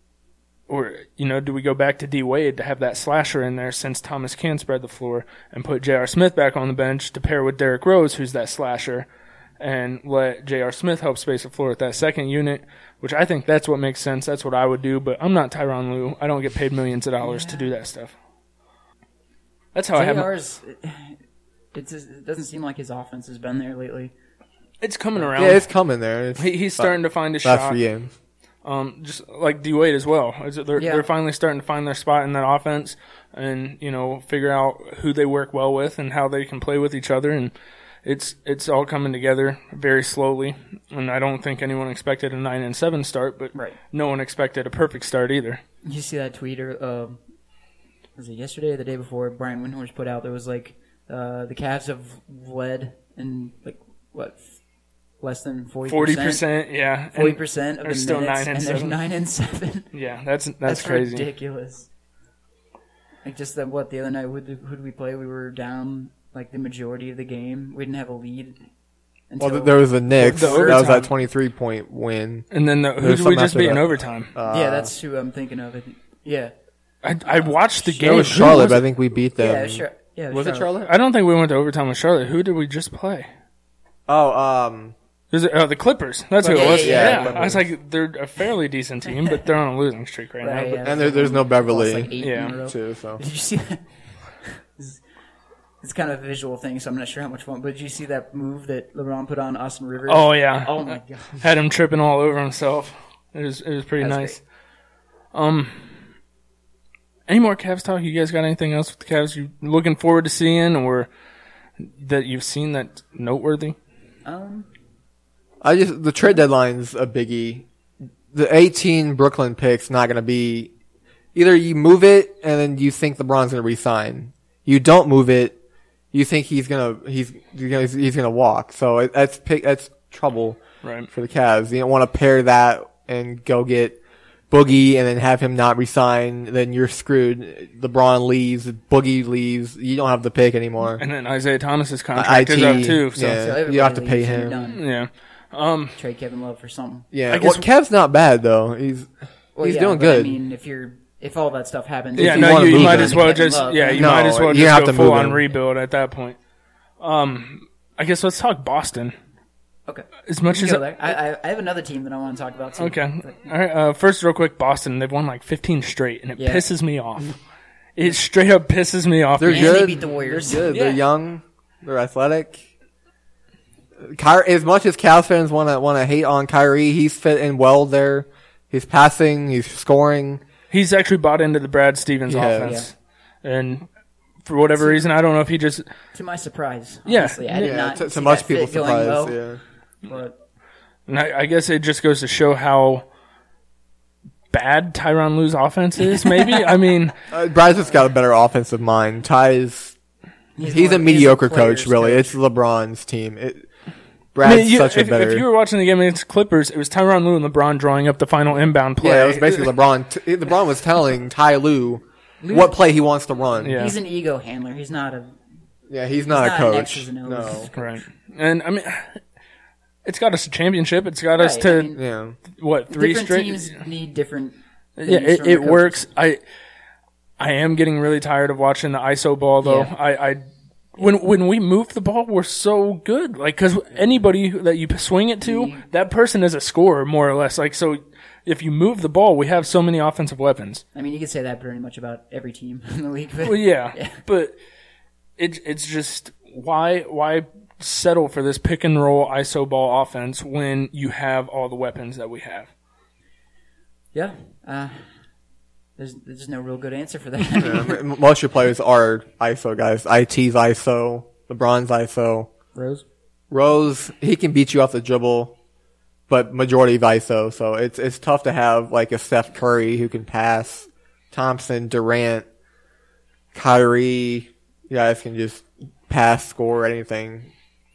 or you know, do we go back to D Wade to have that slasher in there since Thomas can spread the floor and put J R. Smith back on the bench to pair with Derrick Rose, who's that slasher, and let J R. Smith help space the floor with that second unit, which I think that's what makes sense. That's what I would do, but I'm not Tyronn Lue. I don't get paid millions of dollars to do that stuff. That's how I have. My, J R's, it just- it doesn't seem like his offense has been there lately. it's coming around. Yeah, it's coming there. It's he, he's starting to find his last shot. three games. Um, just like D Wade as well. Is it- They're Yeah. they're finally starting to find their spot in that offense, and you know figure out who they work well with and how they can play with each other. And it's it's all coming together very slowly. And I don't think anyone expected a nine and seven start, but Right. no one expected a perfect start either. You see that tweet or um, was it yesterday or the day before? Brian Windhorst put out there was like uh, the Cavs have led in like what less than forty Forty percent, yeah, Forty And percent of they're the still minutes, nine and and they're seven. nine and seven. yeah, that's that's, That's crazy. ridiculous. Like just that, what the other night? Who did, who did we play? We were down like the majority of the game. We didn't have a lead. Until, Well, there was a Knicks. The that was overtime. that twenty-three point win. And then the, who There's did we something just after beat in that. overtime? Uh, yeah, that's who I'm thinking of. I think. Yeah, I I watched the That game. was Who Charlotte, was but I it? think we beat them. yeah, sure. Yeah, Was it Charlotte? I don't think we went to overtime with Charlotte. Who did we just play? Oh, um, Is it, oh, the Clippers. That's who Yeah, it was. yeah, Yeah, yeah. I was like, they're a fairly decent team, but they're on a losing streak right, Right, now. yeah. And there, there's no Beverly, Lost, like, eight Yeah. in a row. too. So Did you see that? It's- It's kind of a visual thing, so I'm not sure how much fun. But did you see that move that LeBron put on Austin Rivers? Oh yeah. Oh my god. Had him tripping all over himself. It was it was pretty That's nice. Um, any more Cavs talk? You guys got anything else with the Cavs you looking forward to seeing, or that you've seen that's noteworthy? Um, I just the trade deadline's a biggie. The eighteen Brooklyn pick's not going to be either you move it and then you think LeBron's going to resign. You don't move it, you think he's gonna he's he's, he's gonna walk. So it, that's pick, that's trouble Right. for the Cavs. You don't want to pair that and go get Boogie and then have him not resign. Then you're screwed. LeBron leaves, Boogie leaves. You don't have the pick anymore. And then Isaiah Thomas's I contract T, is up too. So yeah. yeah. so everybody you have to leaves pay and you're him. done. Um, Trade Kevin Love for something. Yeah, I guess- well, Kev's not bad though. He's Well, he's yeah, doing but good. I mean, if you're if all that stuff happens, yeah, you no, wanna you, you move might him. as well Kevin just Love, yeah, you No, might as well you just have go to full move on him. rebuild at that point. Um, I guess let's talk Boston. okay. As much You as go there. I, I I have another team that I want to talk about too. okay, all right. Uh, first, real quick, Boston. They've won like fifteen straight, and it Yeah. pisses me off. It straight up pisses me off. They're And good. they beat the Warriors. They're good. Yeah. They're young. They're athletic. Ky- as much as Cavs fans want to want to hate on Kyrie, he's fit in well there. He's passing. He's scoring. He's actually bought into the Brad Stevens Yeah. offense, and for whatever reason, I don't know if he just To my surprise, Yeah. honestly, I did Yeah, not to, to see much that fit people's going surprise. well, Yeah. but And I, I guess it just goes to show how bad Tyronn Lue's offense is. Maybe I mean, Uh, Brad's just got a better offensive mind. Ty's he's, more- a mediocre player's coach, really. It's LeBron's team. It, I Brad's mean, you- such a if, better. if you were watching the game against Clippers, it was Tyronn Lue and LeBron drawing up the final inbound play. yeah, it was basically LeBron. T- LeBron was telling Ty Lue what play he wants to run. Yeah. he's an ego handler. He's not a Yeah, he's not He's a not an coach. X's and O's. No. right. And I mean, it's got us a championship. It's got us Right, to I mean, Yeah. what three different straight. teams need different. Yeah, things it, from their it coaches. works. I I am getting really tired of watching the I S O ball though. Yeah. I, I when when we move the ball, we're so good. Like because anybody that you swing it to, Mm-hmm. that person is a scorer more or less. Like so, if you move the ball, we have so many offensive weapons. I mean, you could say that pretty much about every team in the league. But Well, yeah, Yeah. but it it's just why why settle for this pick and roll I S O ball offense when you have all the weapons that we have. yeah, uh, there's there's no real good answer for that. Yeah, m- most of your players are I S O guys. I T's I S O. LeBron's I S O. Rose. Rose, he can beat you off the dribble, but majority of I S O. So it's it's tough to have like a Steph Curry who can pass. Thompson, Durant, Kyrie, you guys can just pass, score, anything.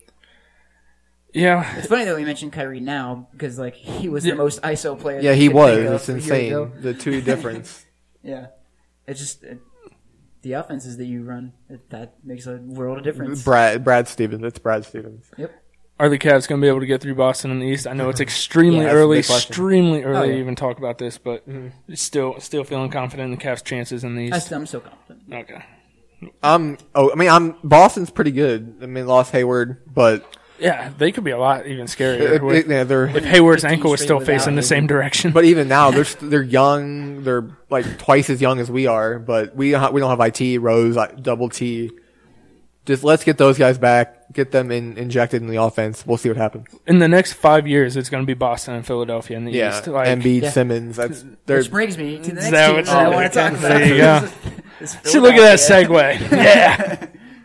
Yeah, It's funny that we mentioned Kyrie now because like he was Yeah. the most I S O player. Yeah, that he you could think was. of It's a year ago. insane. The two difference. Yeah, it's just it, the offenses that you run it, that makes a world of difference. Brad Brad Stevens. It's Brad Stevens. Yep. are the Cavs going to be able to get through Boston in the East? I know it's extremely Yeah, that's a early, big question. extremely early Oh, yeah. to even talk about this, but still, still feeling confident in the Cavs' chances in the I East. still, I'm so confident. Okay. Um. Oh, I mean, I'm Boston's pretty good. I mean, lost Hayward, but Yeah, they could be a lot even scarier. it, with- it, yeah, they're. if Hayward's fifteen ankle was straight still without facing the same direction. But even now, they're st- they're young. They're like twice as young as we are. But we don't ha- we don't have I T, Rose, I- Double T. Just let's get those guys back. Get them in, injected in the offense. We'll see what happens. in the next five years, it's going to be Boston and Philadelphia in the Yeah, East. Like, Embiid, Yeah. Simmons. That's they're Which brings me to the next that team what- that I oh, want to talk about. there you go. Is see, look at that Philadelphia. segue. Yeah.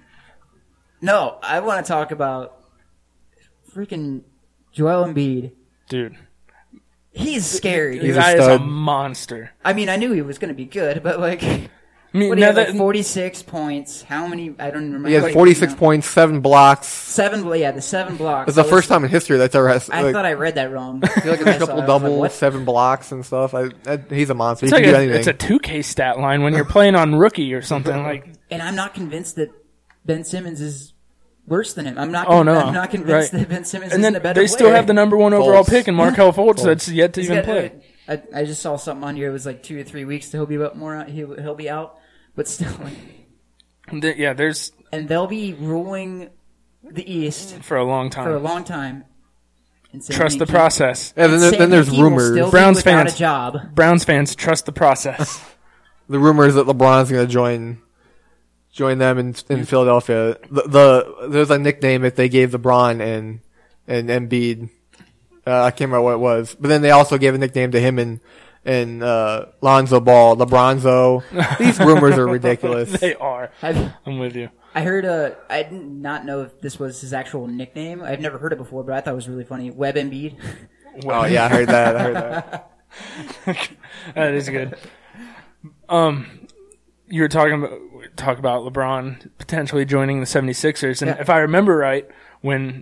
No, I want to talk about freaking Joel Embiid. Dude, He's scary. He's dude. a that is a stud. monster. I mean, I knew he was going to be good, but like, I mean, what do you now have, that, like forty-six points? How many? I don't remember. he has Like, forty-six you know, points, seven blocks. Seven. Yeah, the seven blocks. It's the That first was- time in history that's ever. Has, I like, thought I read that wrong. I feel like When I it's saw a it, triple I was like, double, what? seven blocks and stuff. I, that, he's a monster. it's He like can do a, anything. it's a two K stat line when you're playing on rookie or something. Like, And I'm not convinced that Ben Simmons is worse than him. I'm not. Oh, no. I'm not convinced Right. that Ben Simmons and is then a better they still player. have the number one overall Fultz. pick in Markel Fultz that's yet to He's even got- play. I, I just saw something on here. It was like two or three weeks till he'll be out more. out- He'll, he'll be out, but still, like, Th- Yeah, there's and they'll be ruling the East for a long time. for a long time. And Sam Trust the Hinkie- process. Yeah, then, and there, Sam then there's Hinkie will rumors. still be Browns without fans. a job. Browns fans, trust the process. The rumors that LeBron's going to join join them in in Philadelphia. The, the there's a nickname that they gave LeBron and and Embiid. Uh, I can't remember what it was, but then they also gave a nickname to him and and uh, Lonzo Ball, LeBronzo. These rumors are ridiculous. They are. I've, I'm with you. I heard. Uh, I did not know if this was his actual nickname. I've never heard it before, but I thought it was really funny. Web Embiid. Oh yeah, I heard that. I heard that. That is good. Um, you were talking about talk about LeBron potentially joining the 76ers, and Yeah. if I remember right, when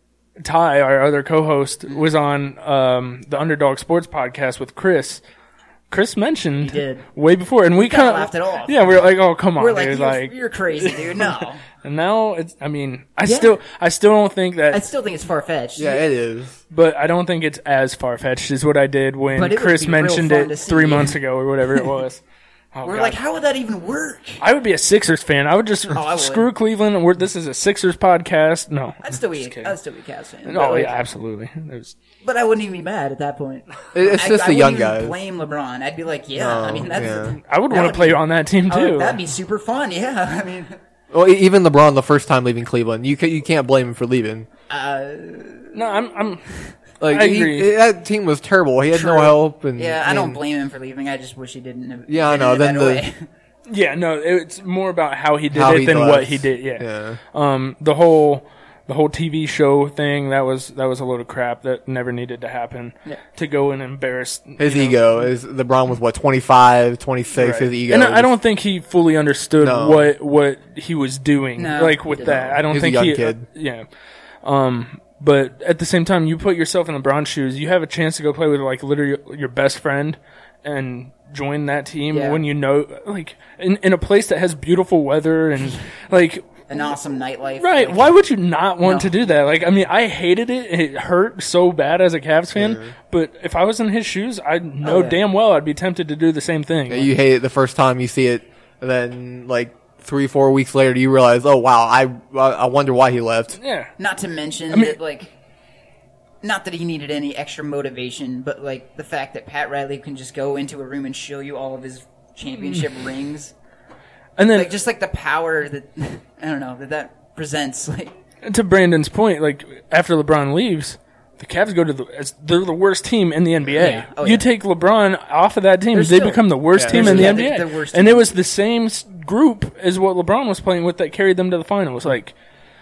Ty, our other co-host, was on um, the Underdog Sports podcast with Chris, Chris mentioned He did. way before, and we kinda kind of laughed it off. Yeah, we were like, "Oh, come on, We're like, dude!" you're, Like, you're crazy, dude. No, and now it's. I mean, I Yeah. still, I still don't think that, I still think it's far fetched. Yeah, it is. but I don't think it's as far fetched as what I did when But it would Chris be real mentioned fun it to see. three months ago or whatever it was. Oh, We're God. like, how would that even work? I would be a Sixers fan. I would just I would. screw Cleveland. And we're, this is a Sixers podcast. No, I'd still be, Just kidding. I'd still be a Cavs fan. oh but, like, yeah, absolutely. There's, but I wouldn't even be mad at that point. It- It's I, just I the young wouldn't even guys. blame LeBron. I'd be like, yeah. No, I mean, that's. yeah. I would that want to play be- on that team I would- too. that'd be super fun. Yeah, I mean, Well, e- even LeBron, the first time leaving Cleveland, you can, you can't blame him for leaving. uh, no, I'm. I'm Like I he- agree. that team was terrible. He had True. no help, and yeah, I don't and- blame him for leaving. I just wish he didn't. Have, Yeah, I did it know, in then that the- way. yeah. No, it's more about how he did How it he than left. what he did. Yeah. Yeah. Um. The whole. The whole T V show thing, that was that was a load of crap that never needed to happen. Yeah. To go and embarrass His you know, ego is LeBron was what twenty-five, twenty-six. Right. His ego, and I, I was- don't think he fully understood No. what what he was doing. No, like he with didn't. that, I don't He's a think young he. kid. Uh, yeah. Um. But at the same time, you put yourself in LeBron's shoes. You have a chance to go play with like literally your best friend and join that team Yeah. when you know, like in in a place that has beautiful weather and like. An awesome nightlife. Right. Like, Why would you not want No. to do that? Like, I mean, I hated it. It hurt so bad as a Cavs fan. But if I was in his shoes, I know Oh, yeah. damn well I'd be tempted to do the same thing. You hate it the first time you see it, and then like three, four weeks later, you realize, oh wow, I I wonder why he left. Yeah. Not to mention mean- that, like, not that he needed any extra motivation, but like the fact that Pat Riley can just go into a room and show you all of his championship rings, And then like just like the power that I don't know that that presents. Like, to Brandon's point, like after LeBron leaves, the Cavs go to the as- they're the worst team in the N B A. Yeah. Oh, you yeah. take LeBron off of that team, They're they still- become the worst Yeah, team they're in the still- N B A. yeah, they're the worst and it team. was the same s- group as what LeBron was playing with that carried them to the finals. Like,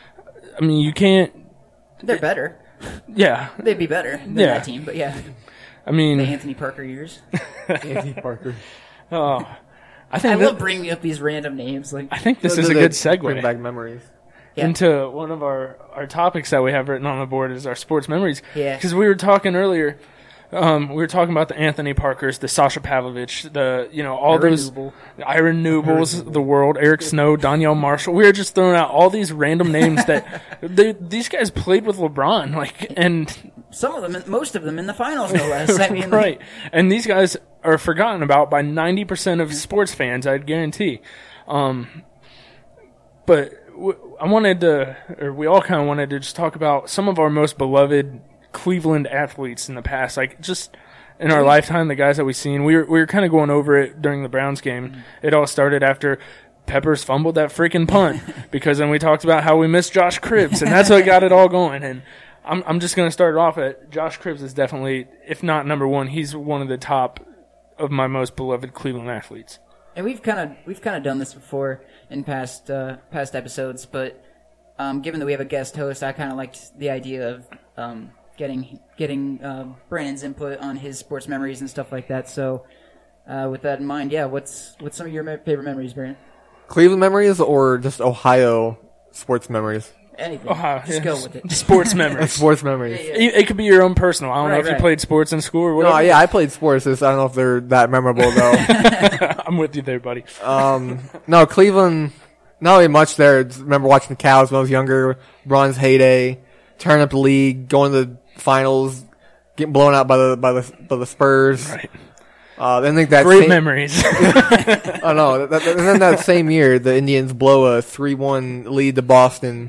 I mean, you can't. they're better. Yeah, They'd be better than Yeah. that team, but yeah, I mean, the Anthony Parker years. Anthony Parker. oh, I think I that- love bringing up these random names. Like, I think this So is a they good Bring segue back memories. Yeah. into one of our, our topics that we have written on the board is our sports memories. Yeah. Because we were talking earlier, um, we were talking about the Anthony Parkers, the Sasha Pavlovich, the, you know, all Aaron those, Newble. Iron Newbles, the world, Eric Snow, Danielle Marshall. We were just throwing out all these random names that they, these guys played with LeBron, like, and some of them, most of them in the finals, no less. I mean, right. And these guys are forgotten about by ninety percent of sports fans, I'd guarantee. Um, but w- I wanted to, or we all kind of wanted to just talk about some of our most beloved Cleveland athletes in the past, like just in our lifetime, the guys that we've seen. We were, we were kind of going over it during the Browns game. It all started after Peppers fumbled that freaking punt because then we talked about how we missed Josh Cribbs, and that's what got it all going. And I'm I'm just going to start it off at Josh Cribbs is definitely, if not number one, he's one of the top of my most beloved Cleveland athletes. And we've kind of we've kind of done this before in past uh, past episodes, but um, given that we have a guest host, I kind of liked the idea of um, getting getting uh, Brandon's input on his sports memories and stuff like that. So, uh, with that in mind, yeah, what's what's some of your me- favorite memories, Brandon? Cleveland memories or just Ohio sports memories? Anything. Ohio, Just yeah. go with it. Sports memories. Sports memories. Yeah, It, it could be your own personal. I don't know Right, if you right. played sports in school or No, whatever. yeah, I played sports. It's, I don't know if they're that memorable though. I'm with you there, buddy. um, no, Cleveland, not really much there. Just remember watching the Cavs when I was younger. Bron's heyday, turning up the league, going to the finals, getting blown out by the by the by the Spurs. Right. Uh, I think that Great same, memories. I know. That, that, and then that same year, the Indians blow a three one lead to Boston,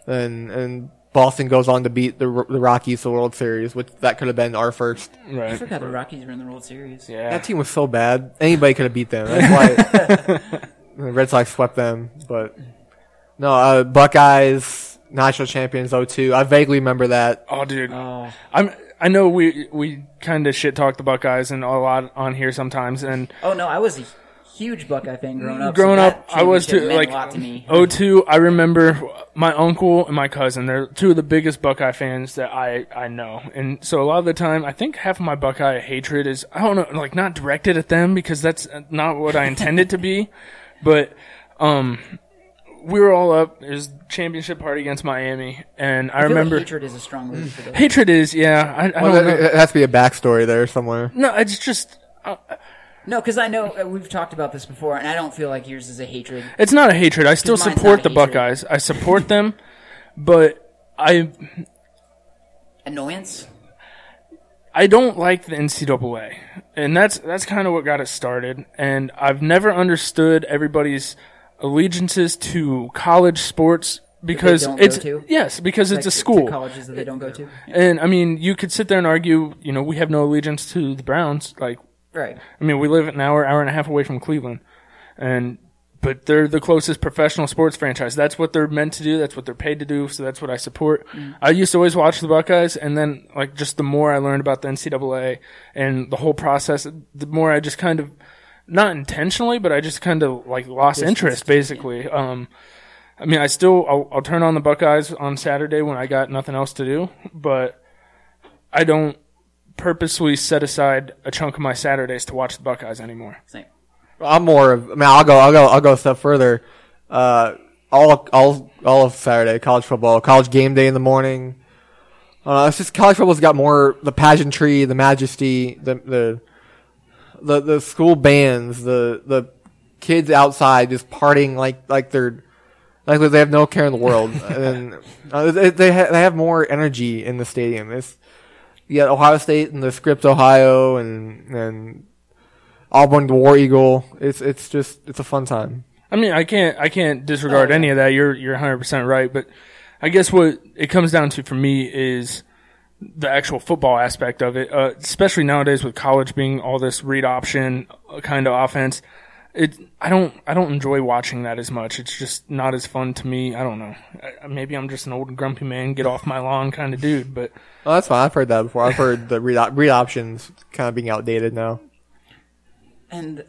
and and Boston goes on to beat the the Rockies the World Series, which that could have been our first. I Right. forgot the Rockies were in the World Series. Yeah. That team was so bad. Anybody could have beat them. That's why the Red Sox swept them. But no, uh, Buckeyes national champions oh two. I vaguely remember that. Oh, dude. Oh, I'm. I know we we kind of shit talk the Buckeyes and a lot on here sometimes, and oh no, I was a huge Buckeye fan growing up. growing so up, that I was championship too. meant Like a lot to me. oh two, I remember my uncle and my cousin. They're two of the biggest Buckeye fans that I I know, and so a lot of the time, I think half of my Buckeye hatred is I don't know, like not directed at them because that's not what I intended to be, but um. We were all up. It was championship party against Miami, and I, I feel remember like hatred is a strong word for those. hatred is yeah. I, I Well, don't there, know. there has to be a backstory there somewhere. No, it's just uh, No, because I know uh, we've talked about this before, and I don't feel like yours is a hatred. it's not a hatred. I still mine's support not the a hatred. Buckeyes. I support them, but I Annoyance? I don't like the N C double A, and that's that's kind of what got it started. And I've never understood everybody's allegiances to college sports because don't it's go to? yes because Like it's a to- to school. colleges that they don't go to? Yeah. And I mean, you could sit there and argue, you know, we have no allegiance to the Browns. Like, Right. I mean, we live an hour, hour and a half away from Cleveland, and but they're the closest professional sports franchise. That's what they're meant to do. That's what they're paid to do. So that's what I support. Mm. I used to always watch the Buckeyes, and then like just the more I learned about the N C double A and the whole process, the more I just kind of, not intentionally, but I just kind of like lost Distanced, interest. Basically, um, I mean, I still I'll, I'll turn on the Buckeyes on Saturday when I got nothing else to do, but I don't purposely set aside a chunk of my Saturdays to watch the Buckeyes anymore. Same. I'm more of. I mean, I'll go. I'll go. I'll go a step further. Uh, all all all of Saturday, college football, college game day in the morning. Uh, it's just college football's got more the pageantry, the majesty, the the the, the school bands, the the kids outside just partying like like they're like they have no care in the world, and uh, they they, ha- they have more energy in the stadium. It's you got Ohio State and the Scripps, Ohio, and and Auburn, the War Eagle. It's it's just it's a fun time. I mean, I can't I can't disregard Oh, yeah. any of that. You're you're one hundred percent right, but I guess what it comes down to for me is the actual football aspect of it, uh, especially nowadays with college being all this read option kind of offense. It I don't I don't enjoy watching that as much. It's just not as fun to me. I don't know. I, maybe I'm just an old grumpy man, get off my lawn kind of dude. But Oh, that's fine. I've heard that before. I've heard the read, op- read options kind of being outdated now. And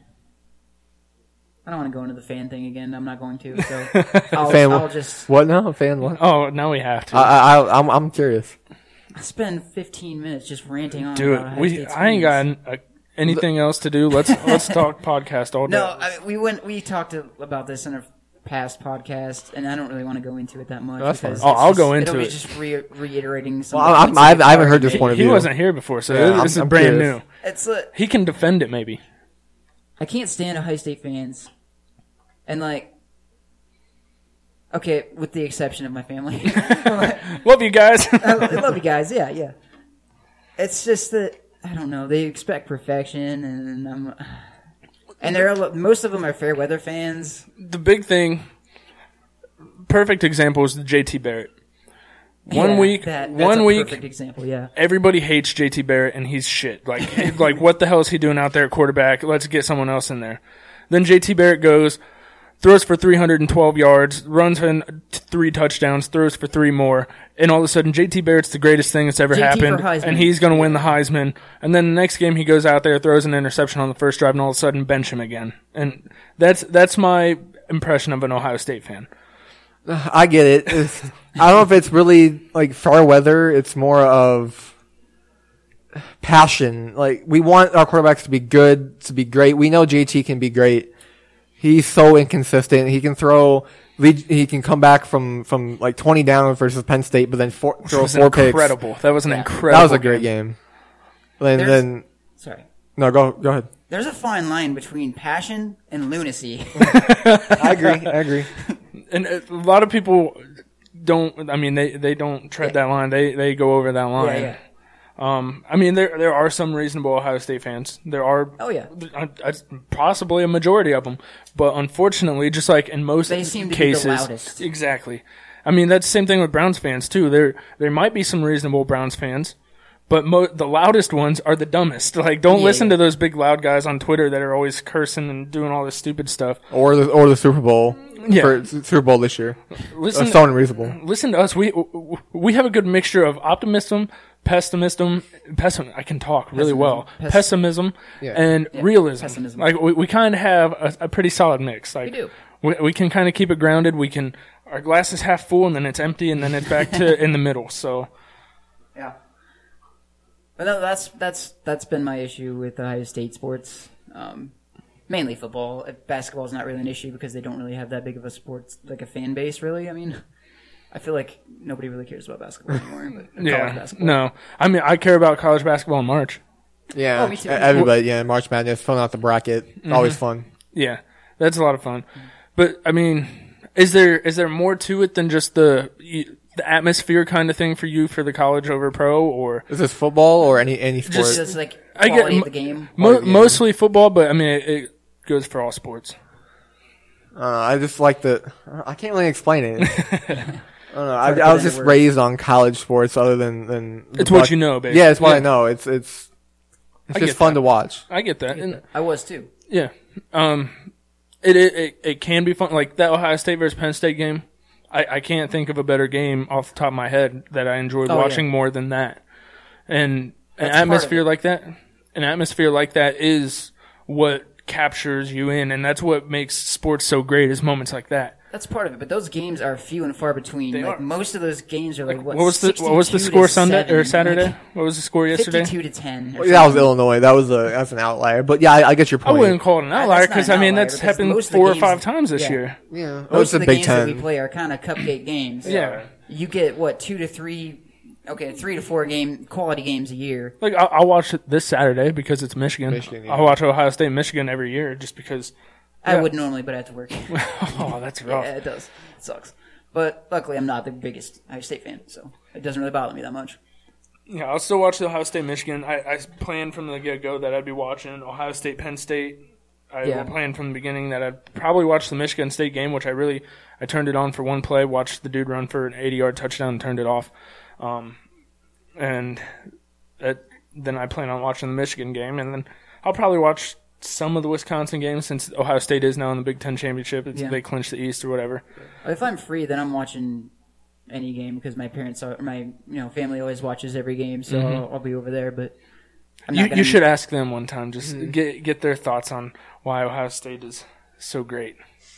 I don't want to go into the fan thing again. I'm not going to. So I'll, Fan- I'll just What now? Fan what? oh, now we have to. I, I, I'm, I'm curious. spend fifteen minutes just ranting on do about it. Ohio We State's I ain't wins. got uh, anything else to do. Let's let's talk podcast all day. No, I mean, we went. We talked to, about this in a past podcast, and I don't really want to go into it that much. That's because fine. Oh, it's I'll just- go into it'll be it. Just re- reiterating. Some Well, I'm, points I, that I haven't we've heard this already point of he view. wasn't here before, so Yeah, this I'm- is I'm brand curious. new. made. It's a, He can defend it, maybe. I can't stand Ohio State fans, and like, okay, with the exception of my family. Love you guys. I love you guys. Yeah, yeah. It's just that I don't know. They expect perfection, and I'm, and they're a lo- most of them are fair weather fans. The big thing, perfect example is the J T Barrett. One Yeah, week, that- that's one a week, perfect example. Yeah, everybody hates J T Barrett and he's shit. Like, like what the hell is he doing out there at quarterback? Let's get someone else in there. Then J T Barrett goes, throws for three hundred twelve yards, runs in three touchdowns, throws for three more, and all of a sudden J T Barrett's the greatest thing that's ever J T for happened, Heisman. and he's going to win the Heisman. And then the next game he goes out there, throws an interception on the first drive, and all of a sudden bench him again. And that's that's my impression of an Ohio State fan. I get it. It's, I don't know if it's really like fair weather. It's more of passion. Like we want our quarterbacks to be good, to be great. We know J T can be great. He's so inconsistent. He can throw. lead- He can come back from, from like twenty down versus Penn State, but then four, Which throw was four picks. incredible. That was an Yeah. incredible. That was a great game. And There's- then sorry. no, go go ahead. There's a fine line between passion and lunacy. I agree. I agree. And a lot of people don't. I mean, they, they don't tread Yeah. that line. They they go over that line. yeah, yeah. Um, I mean, there there are some reasonable Ohio State fans. There are. Oh, yeah. uh, uh, possibly a majority of them, but unfortunately, just like in most They seem to be the cases, loudest. exactly. I mean, that's the same thing with Browns fans, too. There there might be some reasonable Browns fans, but mo- the loudest ones are the dumbest. Like, don't Yeah, listen yeah. to those big loud guys on Twitter that are always cursing and doing all this stupid stuff. Or the or the Super Bowl. Yeah. For Super Bowl this year. Listen, That's so unreasonable. listen to us. We we have a good mixture of optimism, pessimism, pessim. I can talk really well. Pessimism. Pessimism Yeah. and Yeah, realism. pessimism. Like we, we kind of have a, a pretty solid mix. Like We do. We, we can kind of keep it grounded. We can. Our glass is half full and then it's empty and then it's back to in the middle. So Yeah. But no, that's that's that's been my issue with Ohio State sports. Um, mainly football. Uh, Basketball is not really an issue because they don't really have that big of a sports like a fan base. Really, I mean, I feel like nobody really cares about basketball anymore. But college yeah, basketball. no. I mean, I care about college basketball in March. Yeah. Oh, me too. Everybody, yeah, March Madness, filling out the bracket. Mm-hmm. Always fun. Yeah, that's a lot of fun. But I mean, is there is there more to it than just the the atmosphere kind of thing for you for the college over pro, or Is this football or any any sport? Just- Just like I get quality m- of the game. mo- yeah. mostly football? But I mean, it, it goes for all sports. Uh, I just like the. I can't really explain it. I don't know. I, Hard to I was put into just words. raised on college sports, other than than. the It's what buck- you know, basically. Yeah, it's what Yeah. I know. It's it's it's I just get fun that. to watch. I get that. And, I was too. yeah, um, it, it it it can be fun. Like that Ohio State versus Penn State game. I, I can't think of a better game off the top of my head that I enjoyed Oh, watching yeah. more than that. And That's an part of atmosphere it. like that, an atmosphere like that is what captures you in, and that's what makes sports so great. Is moments like that. That's part of it, but those games are few and far between. They like are. most of those games are like, what? What was the what was the sixty-two score to Sunday or seven, Saturday? like What was the score yesterday? Fifty-two to ten. or Well, that was something. Illinois. That was a that's an outlier. But yeah, I, I get your I point. wouldn't call it an Uh, outlier that's not because an I mean outlier that's because happened most of the four or games- five times this yeah. year. Yeah, that was Most the of the Big games that we Ten. play are kind of cupcake games. Yeah. You get what two to three, okay, three to four game quality games a year. Like I'll, I'll watch it this Saturday because it's Michigan. Michigan, yeah. I'll watch Ohio State, Michigan every year just because. I Yeah. would normally, but I have to work. Oh, that's rough. Yeah, it does. It sucks. But luckily, I'm not the biggest Ohio State fan, so it doesn't really bother me that much. Yeah, I'll still watch the Ohio State Michigan. I, I planned from the get go that I'd be watching Ohio State Penn State. I Yeah. planned from the beginning that I'd probably watch the Michigan State game, which I really I turned it on for one play, watched the dude run for an eighty yard touchdown, and turned it off. Um, and that, then I plan on watching the Michigan game, and then I'll probably watch some of the Wisconsin games since Ohio State is now in the Big Ten championship. It's, Yeah. They clinched the East or whatever. If I'm free, then I'm watching any game because my parents are my you know family always watches every game, so I'll, I'll be over there. But I'm not You, gonna you should ask them one time. Just get get their thoughts on why Ohio State is so great.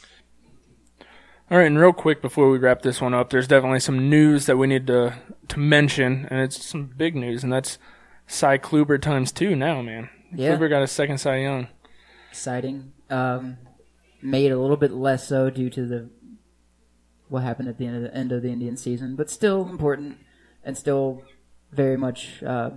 All right, and real quick before we wrap this one up, there's definitely some news that we need to to mention, and it's some big news, and that's Cy Kluber times two now, man. Yeah. Kluber got his second Cy Young. exciting. Um, made a little bit less so due to the what happened at the end of the end of the Indian season, but still important and still very much uh,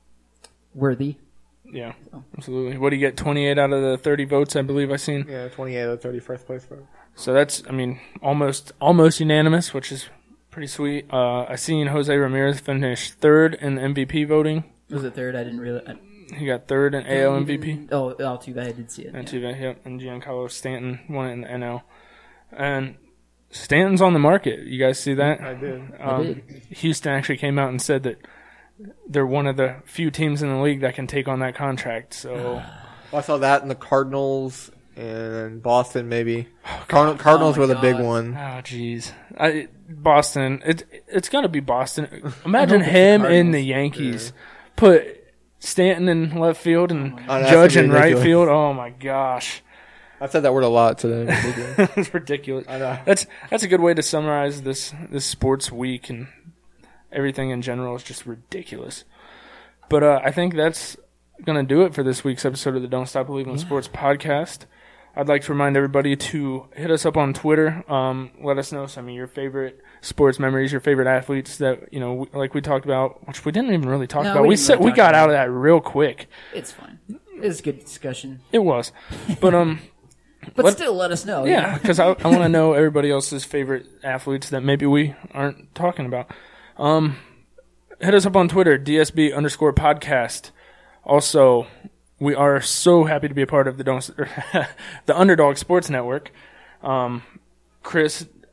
worthy. Yeah, absolutely. What do you get? twenty-eight out of the thirty votes, I believe I seen. Yeah, twenty-eight of the thirty-first place vote. So that's, I mean, almost almost unanimous, which is pretty sweet. Uh, I seen Jose Ramirez finish third in the M V P voting. Was it third? I didn't really. I, He got third in A L M V P. Oh, oh, too bad I did see it. And yeah. Tuve, yep, and Giancarlo Stanton won it in the N L. And Stanton's on the market. You guys see that? I did. Um, did. Houston actually came out and said that they're one of the few teams in the league that can take on that contract. So I saw that in the Cardinals and Boston, maybe. Cardinal, Cardinals Oh my were the big God. one. oh jeez, I Boston. It it's gonna be Boston. Imagine hope it's the him in Cardinals. the Yankees. Put Stanton in left field and Oh, that's Judge gonna in be right ridiculous. field. Oh my gosh. I've said that word a lot today. It's ridiculous. I know. That's that's a good way to summarize this this sports week, and everything in general is just ridiculous. But uh, I think that's gonna do it for this week's episode of the Don't Stop Believing in Sports podcast. I'd like to remind everybody to hit us up on Twitter. Um, let us know some of your favorite sports memories, your favorite athletes that you know, like we talked about, which we didn't even really talk No, about. we We didn't said really we talk got about out of that real quick. It's fine. It's a good discussion, It was, but um. but What- still, let us know. you Yeah, know? because I, I want to know everybody else's favorite athletes that maybe we aren't talking about. Um, hit us up on Twitter, D S B underscore podcast. Also, we are so happy to be a part of the Don't the Underdog Sports Network. Um, Chris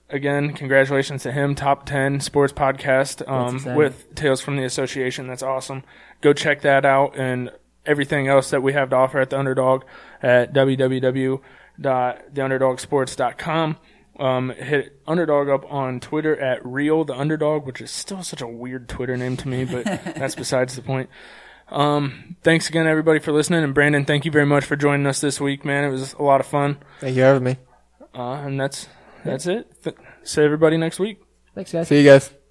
again, congratulations to him. Top ten sports podcast um, with Tales from the Association. That's awesome. Go check that out and everything else that we have to offer at The Underdog at w w w dot the underdog sports dot com. Um, hit Underdog up on Twitter at Real the Underdog, which is still such a weird Twitter name to me, but that's besides the point. Um, thanks again, everybody, for listening. And Brandon, thank you very much for joining us this week, man. It was a lot of fun. Thank you for having me. Uh, and that's that's it. Th- see everybody next week. Thanks, guys. See you guys.